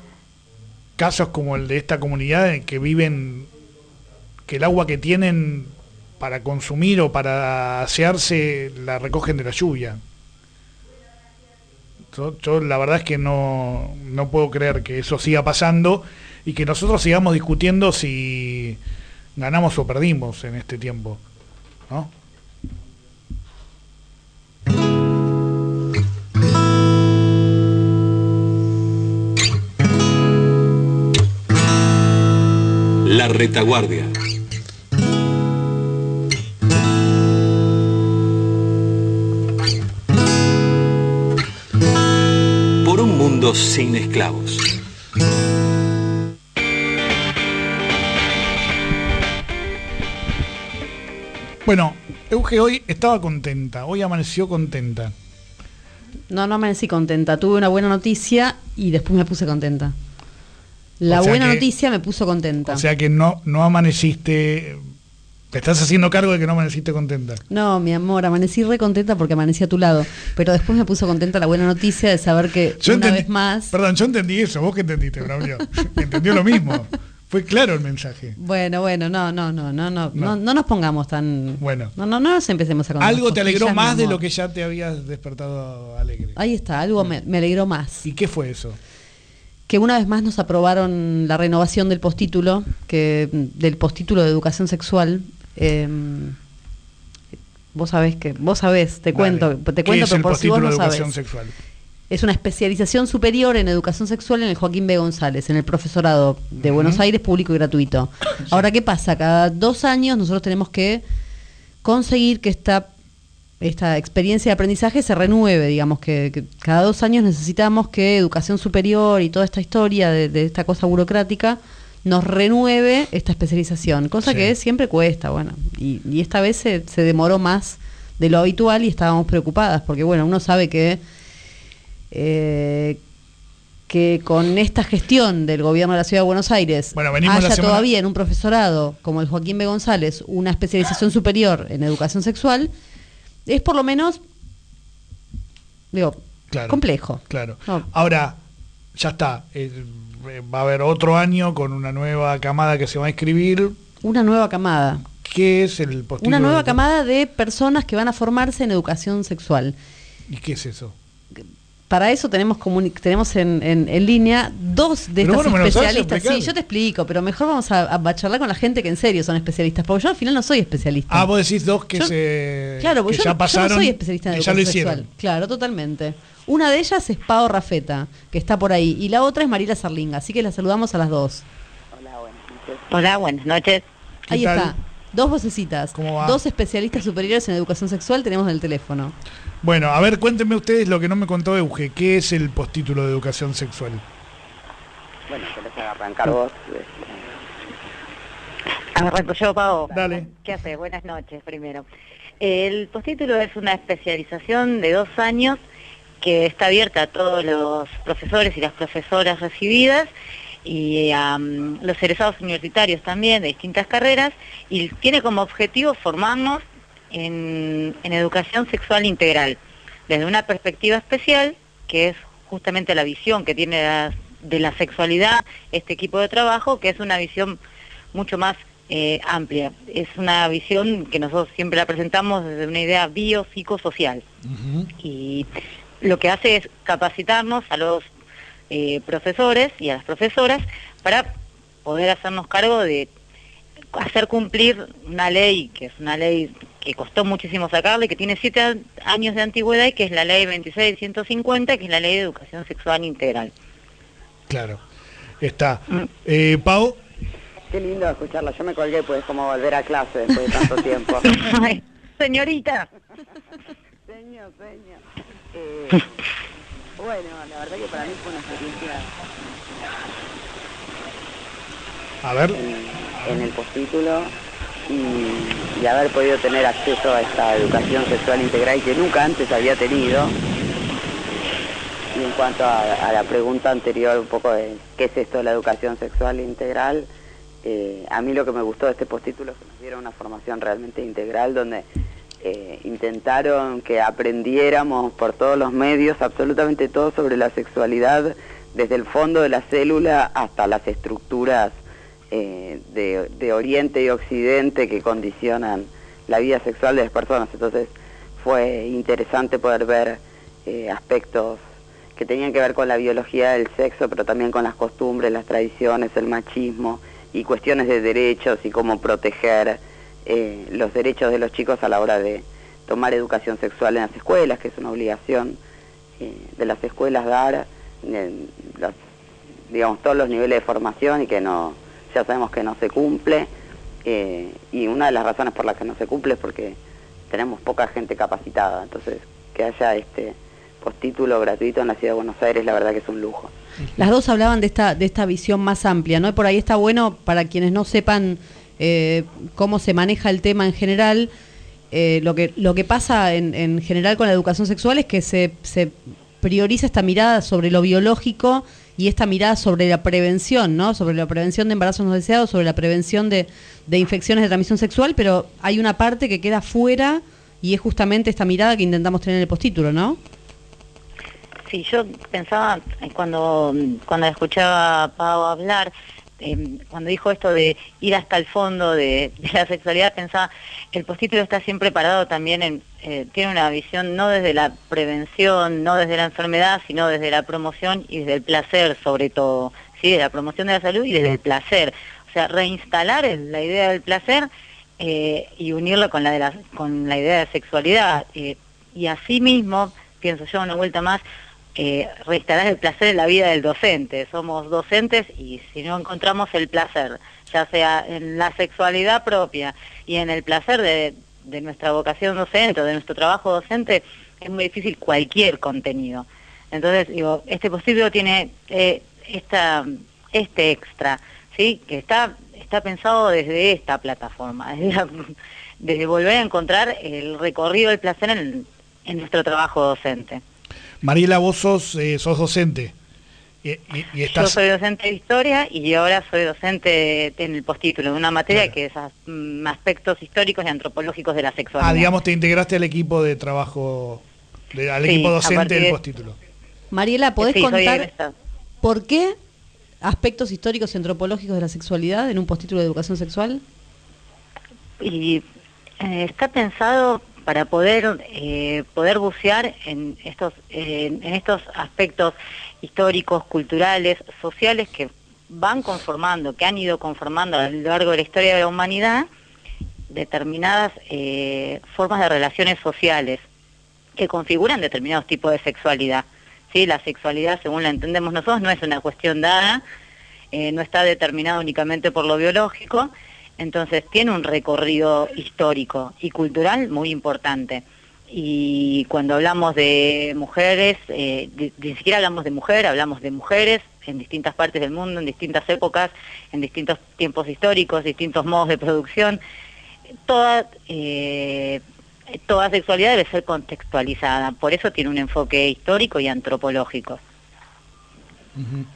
casos como el de esta comunidad en que viven, que el agua que tienen para consumir o para asearse la recogen de la lluvia. Yo, yo la verdad es que no, no puedo creer que eso siga pasando y que nosotros sigamos discutiendo si ganamos o perdimos en este tiempo, ¿no? La retaguardia. Por un mundo sin esclavos. Bueno, Euge hoy estaba contenta, hoy amaneció contenta. No, no amanecí contenta. Tuve una buena noticia y después me puse contenta. La O sea buena que- noticia me puso contenta. O sea que no, no amaneciste, te estás haciendo cargo de que no amaneciste contenta. No, mi amor, amanecí re contenta porque amanecí a tu lado. Pero después me puso contenta la buena noticia de saber que Yo una entendí- vez más... Perdón, yo entendí eso, vos qué entendiste, Braulio. Entendió lo mismo. Fue claro el mensaje. Bueno, bueno, no, no, no, no, no, no, no nos pongamos tan... Bueno. No, no, no nos empecemos a contar Algo te alegró cosquillas, más mi de amor. lo que ya te habías despertado alegre. Ahí está, algo me, me alegró más. ¿Y qué fue eso? Que una vez más nos aprobaron la renovación del postítulo, que del postítulo de educación sexual. Eh, vos sabés que, vos sabés, te Dale. cuento, te ¿Qué cuento, es pero el por si vos postítulo no de educación sabés. sexual? Es una especialización superior en educación sexual en el Joaquín B. González, en el profesorado de Ujú. Buenos Aires, público y gratuito. Ahora, ¿qué pasa? Cada dos años nosotros tenemos que conseguir que esta, esta experiencia de aprendizaje se renueve, digamos, que, que cada dos años necesitamos que educación superior y toda esta historia de, de esta cosa burocrática nos renueve esta especialización, cosa Sí. que siempre cuesta, bueno, y, y esta vez se, se demoró más de lo habitual y estábamos preocupadas, porque bueno, uno sabe que eh, que con esta gestión del gobierno de la Ciudad de Buenos Aires Bueno, venimos la haya semana- todavía en un profesorado como el Joaquín B. González una especialización superior en educación sexual, es por lo menos, digo, Claro. complejo. Claro. No. Ahora, ya está. eh, va a haber otro año con una nueva camada que se va a inscribir. Una nueva camada. ¿Qué es el postítulo? Una nueva de- camada de personas que van a formarse en educación sexual. ¿Y qué es eso? Para eso tenemos comuni- tenemos en, en, en línea dos de Pero estas bueno, me lo sabes especialistas. explicar. Sí, yo te explico, pero mejor vamos a, a charlar con la gente que en serio son especialistas, porque yo al final no soy especialista. Ah, vos decís dos que Yo- se Claro, porque que yo, ya yo pasaron, no soy especialista en que ya lo educación hicieron. sexual. Claro, totalmente. Una de ellas es Pao Rafeta, que está por ahí, y la otra es Mariela Sarlinga, así que las saludamos a las dos. Hola, buenas noches. Hola, buenas noches. ¿Qué Ahí tal? está, dos vocecitas, ¿Cómo va? dos especialistas superiores en educación sexual tenemos en el teléfono. Bueno, a ver, cuéntenme ustedes lo que no me contó Euge. ¿Qué es el postítulo de educación sexual? Bueno, que les haga arrancar vos. Arranco yo, Pau. Dale. ¿Qué haces? Buenas noches, primero. El postítulo es una especialización de dos años que está abierta a todos los profesores y las profesoras recibidas y a um, los egresados universitarios también de distintas carreras, y tiene como objetivo formarnos en, en educación sexual integral, desde una perspectiva especial, que es justamente la visión que tiene la- de la sexualidad este equipo de trabajo, que es una visión mucho más eh, amplia. Es una visión que nosotros siempre la presentamos desde una idea biopsicosocial. Y lo que hace es capacitarnos a los eh, profesores y a las profesoras para poder hacernos cargo de hacer cumplir una ley, que es una ley que costó muchísimo sacarla y que tiene siete a- años de antigüedad, y que es la ley veintiséis ciento cincuenta, que es la ley de educación sexual integral. Claro. Está. Eh, Pau, Qué lindo escucharla. Yo me colgué, pues, como volver a clase después de tanto tiempo. Ay, señorita. Señor, señor. Eh, bueno, la verdad que para mí fue una experiencia a ver. en, en el postítulo y, y haber podido tener acceso a esta educación sexual integral que nunca antes había tenido. Y en cuanto a, a la pregunta anterior, un poco de qué es esto de la educación sexual integral, eh, a mí lo que me gustó de este postítulo es que nos dieron una formación realmente integral, donde eh, intentaron que aprendiéramos por todos los medios, absolutamente todo, sobre la sexualidad desde el fondo de la célula hasta las estructuras eh, de, de Oriente y Occidente que condicionan la vida sexual de las personas. Entonces fue interesante poder ver eh, aspectos que tenían que ver con la biología del sexo, pero también con las costumbres, las tradiciones, el machismo y cuestiones de derechos y cómo proteger eh, los derechos de los chicos a la hora de tomar educación sexual en las escuelas, que es una obligación eh, de las escuelas dar eh, los, digamos, todos los niveles de formación, y que no, ya sabemos que no se cumple, eh, y una de las razones por las que no se cumple es porque tenemos poca gente capacitada. Entonces que haya este postítulo gratuito en la Ciudad de Buenos Aires, la verdad que es un lujo. Las dos hablaban de esta de esta visión más amplia, ¿no? Y por ahí está bueno, para quienes no sepan eh, cómo se maneja el tema en general, eh, lo que lo que pasa en, en general con la educación sexual es que se, se prioriza esta mirada sobre lo biológico y esta mirada sobre la prevención, ¿no? Sobre la prevención de embarazos no deseados, sobre la prevención de, de infecciones de transmisión sexual, pero hay una parte que queda fuera y es justamente esta mirada que intentamos tener en el postítulo, ¿no? Sí, yo pensaba, cuando, cuando escuchaba a Pau hablar, eh, cuando dijo esto de ir hasta el fondo de, de la sexualidad, pensaba, el postítulo está siempre parado también en, eh, tiene una visión no desde la prevención, no desde la enfermedad, sino desde la promoción y desde el placer sobre todo, ¿sí? De la promoción de la salud y desde el placer. O sea, reinstalar la idea del placer eh, y unirlo con la, de la, con la idea de sexualidad. Eh, y así mismo, pienso yo, una vuelta más, Eh, reinstalar el placer en la vida del docente. Somos docentes y si no encontramos el placer, ya sea en la sexualidad propia y en el placer de, de nuestra vocación docente o de nuestro trabajo docente, es muy difícil cualquier contenido. Entonces, digo, este postítulo tiene eh, esta, este extra, ¿sí? Que está, está pensado desde esta plataforma, desde, la, desde volver a encontrar el recorrido del placer en, en nuestro trabajo docente. Mariela, vos sos, eh, sos docente. Y, y, y estás... Yo soy docente de historia y ahora soy docente en el postítulo, de una materia claro. que es um, aspectos históricos y antropológicos de la sexualidad. Ah, digamos, te integraste al equipo de trabajo, de, al sí, equipo docente del postítulo. Mariela, ¿podés sí, contar por qué aspectos históricos y antropológicos de la sexualidad en un postítulo de educación sexual? Y eh, está pensado para poder eh, poder bucear en estos eh, en estos aspectos históricos, culturales, sociales que van conformando, que han ido conformando a lo largo de la historia de la humanidad determinadas eh, formas de relaciones sociales que configuran determinados tipos de sexualidad. ¿Sí? La sexualidad, según la entendemos nosotros, no es una cuestión dada, eh, no está determinada únicamente por lo biológico. Entonces tiene un recorrido histórico y cultural muy importante. Y cuando hablamos de mujeres, eh, de, ni siquiera hablamos de mujer, hablamos de mujeres en distintas partes del mundo, en distintas épocas, en distintos tiempos históricos, distintos modos de producción. Toda, eh, toda sexualidad debe ser contextualizada, por eso tiene un enfoque histórico y antropológico. Uh-huh.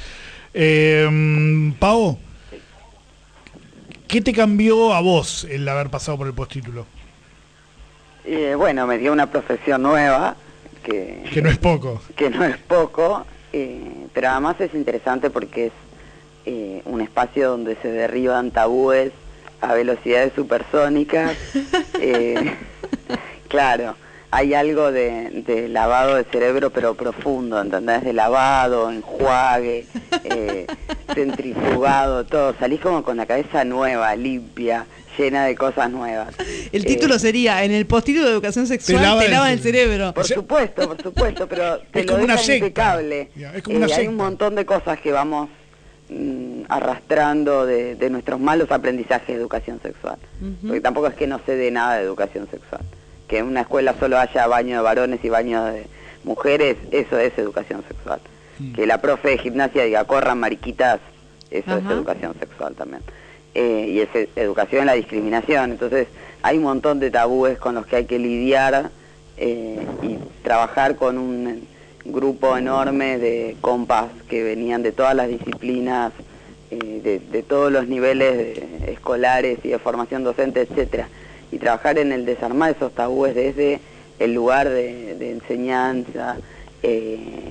eh, Pau, ¿qué te cambió a vos el haber pasado por el postítulo? Eh, bueno, me dio una profesión nueva. Que, que no es poco. Que no es poco, eh, pero además es interesante porque es eh, un espacio donde se derriban tabúes a velocidades supersónicas. eh, claro, hay algo de, de lavado de cerebro, pero profundo, ¿entendés? De lavado, enjuague, eh, centrifugado, todo. Salís como con la cabeza nueva, limpia, llena de cosas nuevas. El título eh, sería, en el postítulo de educación sexual te, lava te lavan el cerebro. Por supuesto, por supuesto, pero te es lo como dejan una impecable. Es como una eh, hay un montón de cosas que vamos mm, arrastrando de, de nuestros malos aprendizajes de educación sexual. Uh-huh. Porque tampoco es que no se dé nada de educación sexual. Que en una escuela solo haya baño de varones y baño de mujeres, eso es educación sexual. Mm. Que la profe de gimnasia diga, corran mariquitas, eso uh-huh. es educación sexual también. Eh, y es educación en la discriminación. Entonces hay un montón de tabúes con los que hay que lidiar eh, y trabajar con un grupo enorme de compas que venían de todas las disciplinas, eh, de, de todos los niveles de, escolares y de formación docente, etcétera. Y trabajar en el desarmar esos tabúes desde el lugar de, de enseñanza, eh,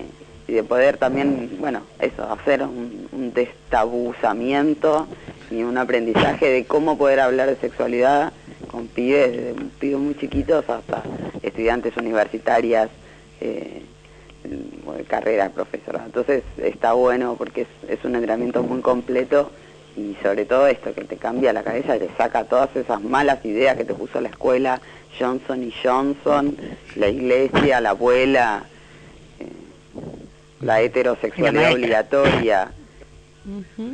y de poder también, bueno, eso, hacer un, un destabuzamiento y un aprendizaje de cómo poder hablar de sexualidad con pibes, desde pibes muy chiquitos hasta estudiantes universitarias, eh, de carrera, profesorado. Entonces está bueno porque es, es un entrenamiento muy completo y sobre todo esto, que te cambia la cabeza, te saca todas esas malas ideas que te puso la escuela, Johnson y Johnson, la iglesia, la abuela, eh, la heterosexualidad obligatoria. Uh-huh.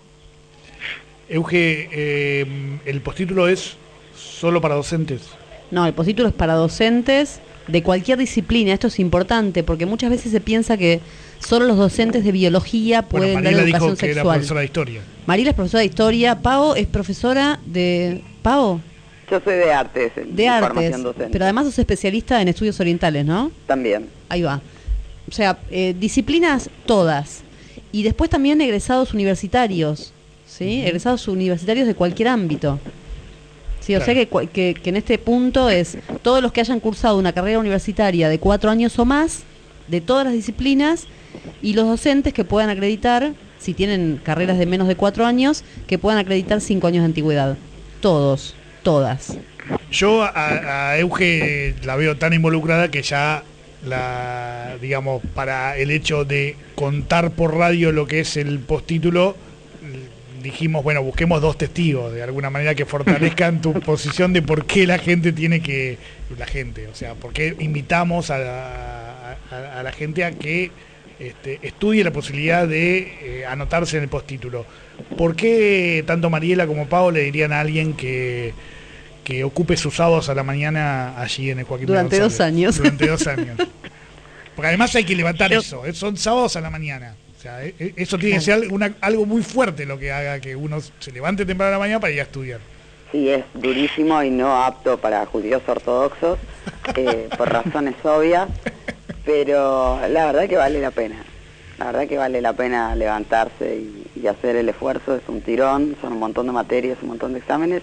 Euge, eh, el postítulo es solo para docentes. No, el postítulo es para docentes de cualquier disciplina. Esto es importante porque muchas veces se piensa que solo los docentes de biología pueden bueno, dar Mariela educación dijo que sexual. era profesora de historia. Mariela es profesora de historia. Pao es profesora de... ¿Pao? Yo soy de artes, de artes, docente. Pero además sos especialista en estudios orientales, ¿no? También. Ahí va. O sea, eh, disciplinas todas. Y después también egresados universitarios, ¿sí? Uh-huh. Egresados universitarios de cualquier ámbito. Sí, o claro. sea que, que, que en este punto es todos los que hayan cursado una carrera universitaria de cuatro años o más, de todas las disciplinas, y los docentes que puedan acreditar, si tienen carreras de menos de cuatro años, que puedan acreditar cinco años de antigüedad. Todos, todas. Yo a, a Euge la veo tan involucrada que ya la, digamos, para el hecho de contar por radio lo que es el postítulo, dijimos, bueno, busquemos dos testigos, de alguna manera que fortalezcan tu posición de por qué la gente tiene que, la gente, o sea, por qué invitamos a la, a, a la gente a que este, estudie la posibilidad de eh, anotarse en el postítulo. ¿Por qué tanto Mariela como Pau le dirían a alguien que, que ocupe sus sábados a la mañana allí en el Joaquín Durante dos años. Durante dos años. Porque además hay que levantar Yo... eso, son sábados a la mañana. O sea, eso tiene que ser una, algo muy fuerte lo que haga que uno se levante temprano a la mañana para ir a estudiar. Sí, es durísimo y no apto para judíos ortodoxos, eh, por razones obvias, pero la verdad que vale la pena. La verdad que vale la pena levantarse y, y hacer el esfuerzo. Es un tirón, son un montón de materias, un montón de exámenes,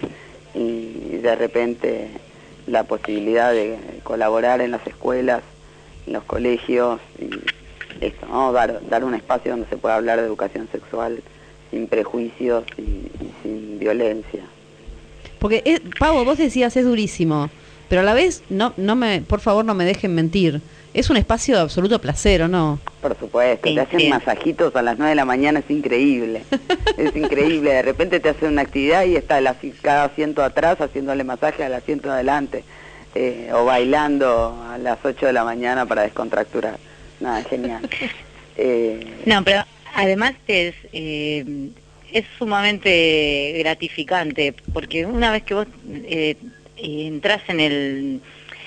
y de repente la posibilidad de colaborar en las escuelas, en los colegios, y esto, ¿no? Dar, dar un espacio donde se pueda hablar de educación sexual sin prejuicios y, y sin violencia. Porque, es, Pau, vos decías es durísimo, pero a la vez, no, no me, por favor no me dejen mentir, es un espacio de absoluto placer, ¿o no? Por supuesto, sí, te hacen sí. masajitos a las nueve de la mañana, es increíble, es increíble, de repente te hacen una actividad y está el, cada asiento atrás haciéndole masaje al asiento de adelante, eh, o bailando a las ocho de la mañana para descontracturar. Nada, genial. Eh... No, pero además es, eh, es sumamente gratificante, porque una vez que vos eh, entras en el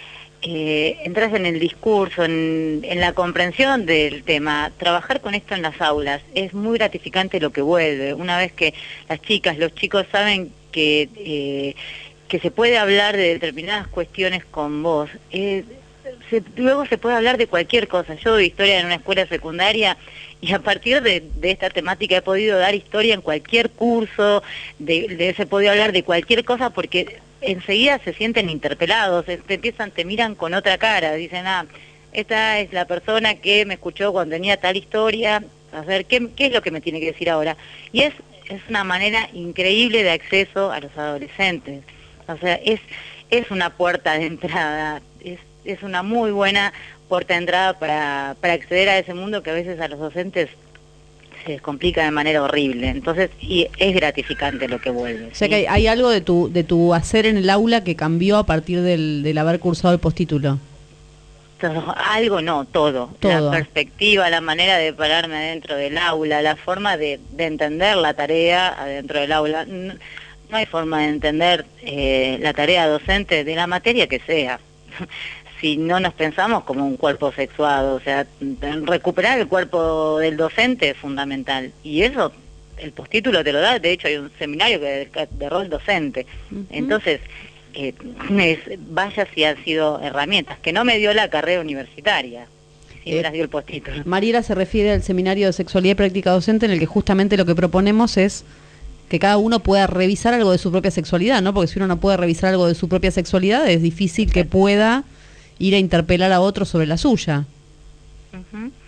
eh, entras en el discurso, en, en la comprensión del tema, trabajar con esto en las aulas es muy gratificante lo que vuelve. Una vez que las chicas, los chicos saben que eh, que se puede hablar de determinadas cuestiones con vos, eh, Se, luego se puede hablar de cualquier cosa. Yo doy historia en una escuela secundaria y a partir de, de esta temática he podido dar historia en cualquier curso, de, de se puede hablar de cualquier cosa porque enseguida se sienten interpelados, te empiezan, te miran con otra cara, dicen, ah, esta es la persona que me escuchó cuando tenía tal historia, a ver, ¿qué, qué es lo que me tiene que decir ahora? Y es, es una manera increíble de acceso a los adolescentes, o sea, es, es una puerta de entrada, es es una muy buena puerta de entrada para, para acceder a ese mundo que a veces a los docentes se les complica de manera horrible. Entonces, y es gratificante lo que vuelve. O sea, ¿sí? que hay, hay algo de tu de tu hacer en el aula que cambió a partir del, del haber cursado el postítulo. Todo, algo no, todo. todo. La perspectiva, la manera de pararme adentro del aula, la forma de, de entender la tarea adentro del aula. No, no hay forma de entender eh, la tarea docente de la materia que sea. Si no nos pensamos como un cuerpo sexuado, o sea, recuperar el cuerpo del docente es fundamental, y eso el postítulo te lo da. De hecho hay un seminario que de, de rol docente, uh-huh. Entonces eh, es, vaya si han sido herramientas que no me dio la carrera universitaria, sí me eh, las dio el postítulo. Mariela se refiere al seminario de sexualidad y práctica docente, en el que justamente lo que proponemos es que cada uno pueda revisar algo de su propia sexualidad, ¿no? Porque si uno no puede revisar algo de su propia sexualidad, es difícil que pueda ir a interpelar a otro sobre la suya. Uh-huh.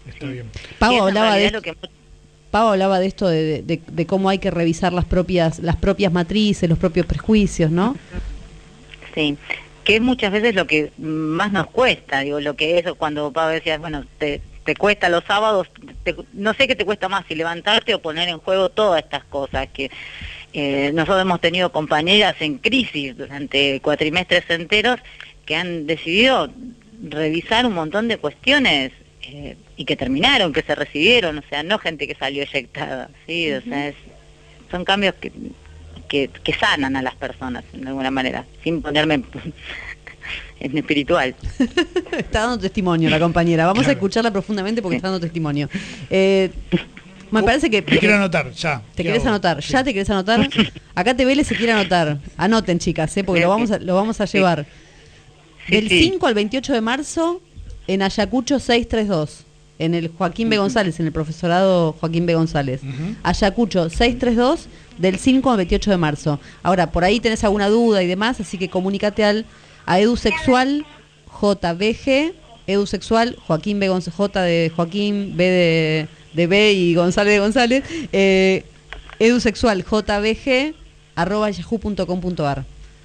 Está bien. Pau Y es en hablaba de realidad lo que Pau hablaba de esto de, de, de cómo hay que revisar las propias las propias matrices, los propios prejuicios, ¿no? Sí, que es muchas veces lo que más nos cuesta, digo, lo que es cuando Pablo decía, bueno, te, te cuesta los sábados, te, no sé qué te cuesta más, si levantarte o poner en juego todas estas cosas, que eh, nosotros hemos tenido compañeras en crisis durante cuatrimestres enteros que han decidido revisar un montón de cuestiones eh, y que terminaron, que se recibieron, o sea, no gente que salió eyectada, ¿sí? O sea, es, son cambios que... Que, que sanan a las personas de alguna manera, sin ponerme en, en espiritual. Está dando testimonio la compañera. Vamos Claro. a escucharla profundamente porque está dando testimonio. Eh, me parece que... Me quiero anotar, ya. ¿Te ¿Qué querés hago? anotar? Sí. ¿Ya te querés anotar? Acá T V L se quiere anotar. Anoten, chicas, ¿eh? Porque lo vamos a, lo vamos a llevar. Sí, Del sí. cinco al veintiocho de marzo en Ayacucho seiscientos treinta y dos. En el Joaquín B. González, en el profesorado Joaquín B. González. Ujú. Ayacucho seiscientos treinta y dos del cinco al veintiocho de marzo. Ahora, por ahí tenés alguna duda y demás, así que comunícate al a edusexual J B G, edusexual Joaquín B. González, J de Joaquín, B de, de B y González de González, eh, edusexual J B G arroba yahoo punto com punto ar.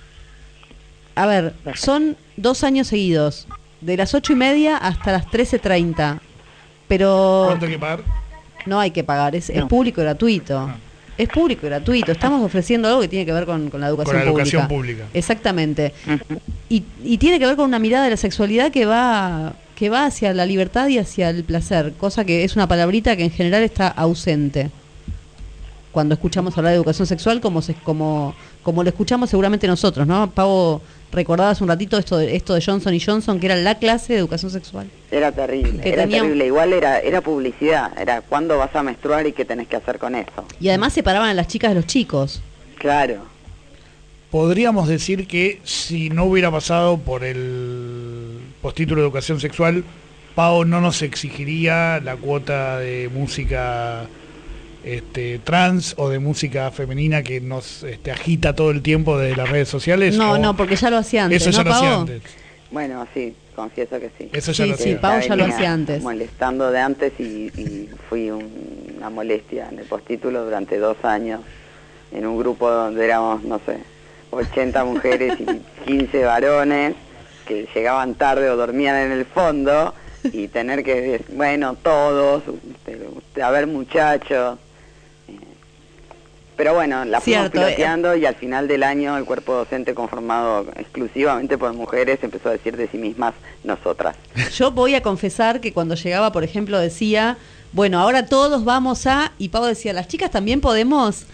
A ver, son dos años seguidos, de las ocho y media hasta las trece treinta, pero ¿Cuánto hay que pagar? no hay que pagar, es, es No. público y gratuito. Ah. Es público y gratuito. Estamos ofreciendo algo que tiene que ver con, con la educación Con la pública. educación pública. Exactamente. Ujú. Y, y tiene que ver con una mirada de la sexualidad que va que va hacia la libertad y hacia el placer, cosa que es una palabrita que en general está ausente cuando escuchamos hablar de educación sexual, como se, como como lo escuchamos seguramente nosotros, ¿no? Pavo, recordabas un ratito esto de esto de Johnson y Johnson, que era la clase de educación sexual. Era terrible, Que era tenían- terrible. Igual era era publicidad, era cuándo vas a menstruar y qué tenés que hacer con eso. Y además separaban a las chicas de los chicos. Claro. Podríamos decir que si no hubiera pasado por el postítulo de educación sexual, Pau no nos exigiría la cuota de música este, trans o de música femenina que nos este, agita todo el tiempo desde las redes sociales. No, o- no, porque ya lo hacía antes, Eso ya ¿no, lo hacía Pavo? antes. Bueno, sí, confieso que sí. Eso ya Sí, lo sí, hacía. Pau ya lo venía hacía antes. molestando de antes y, y fui un- una molestia en el postítulo durante dos años en un grupo donde éramos, no sé, ochenta mujeres y quince varones que llegaban tarde o dormían en el fondo y tener que decir, bueno, todos, este, a ver muchachos. Eh, Pero bueno, la fuimos Cierto, eh. piloteando y al final del año el cuerpo docente conformado exclusivamente por mujeres empezó a decir de sí mismas nosotras. Yo voy a confesar que cuando llegaba, por ejemplo, decía, bueno, ahora todos vamos a... Y Pau decía, ¿las chicas también podemos?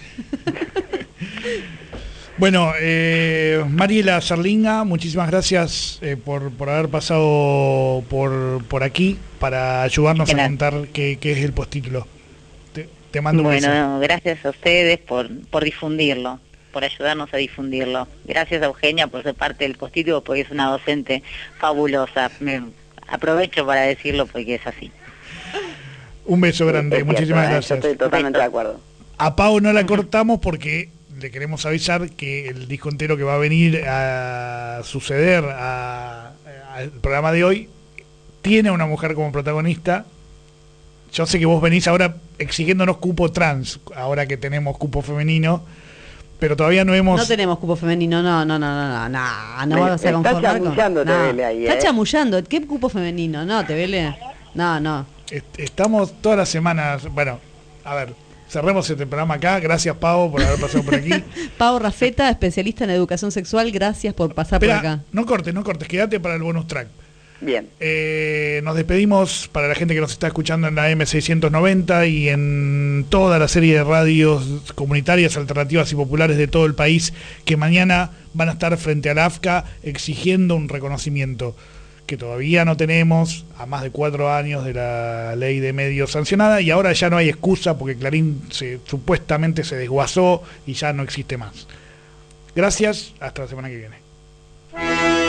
Bueno, eh, Mariela Sarlinga, muchísimas gracias eh, por, por haber pasado por, por aquí para ayudarnos a Gracias. contar qué, qué es el postítulo. Te, te mando un beso. Bueno, gracias a ustedes por, por difundirlo, por ayudarnos a difundirlo. Gracias a Eugenia por ser parte del postítulo, porque es una docente fabulosa. Me aprovecho para decirlo porque es así. Un beso grande, Es cierto, muchísimas ¿eh? Yo gracias. estoy totalmente de acuerdo. A Pau no la cortamos porque le queremos avisar que el disco entero que va a venir a suceder a- al programa de hoy tiene a una mujer como protagonista. Yo sé que vos venís ahora exigiéndonos cupo trans, ahora que tenemos cupo femenino, pero todavía no hemos... No tenemos cupo femenino, no, no, no, no, no, no, no Me- vas a me está conformar con... chamullando no. Tevele ahí, Está ¿eh? chamullando, ¿qué cupo femenino? No, Tevele, no, no. Est- Estamos todas las semanas... Bueno, a ver, cerremos este programa acá. Gracias, Pau, por haber pasado por aquí. Pau Rafeta, especialista en educación sexual, gracias por pasar Espera, por acá. no cortes, no cortes, quédate para el bonus track. Bien. Eh, nos despedimos para la gente que nos está escuchando en la eme seiscientos noventa y en toda la serie de radios comunitarias, alternativas y populares de todo el país que mañana van a estar frente a la AFCA exigiendo un reconocimiento que todavía no tenemos a más de cuatro años de la ley de medios sancionada y ahora ya no hay excusa porque Clarín se, supuestamente se desguazó y ya no existe más. Gracias, hasta la semana que viene.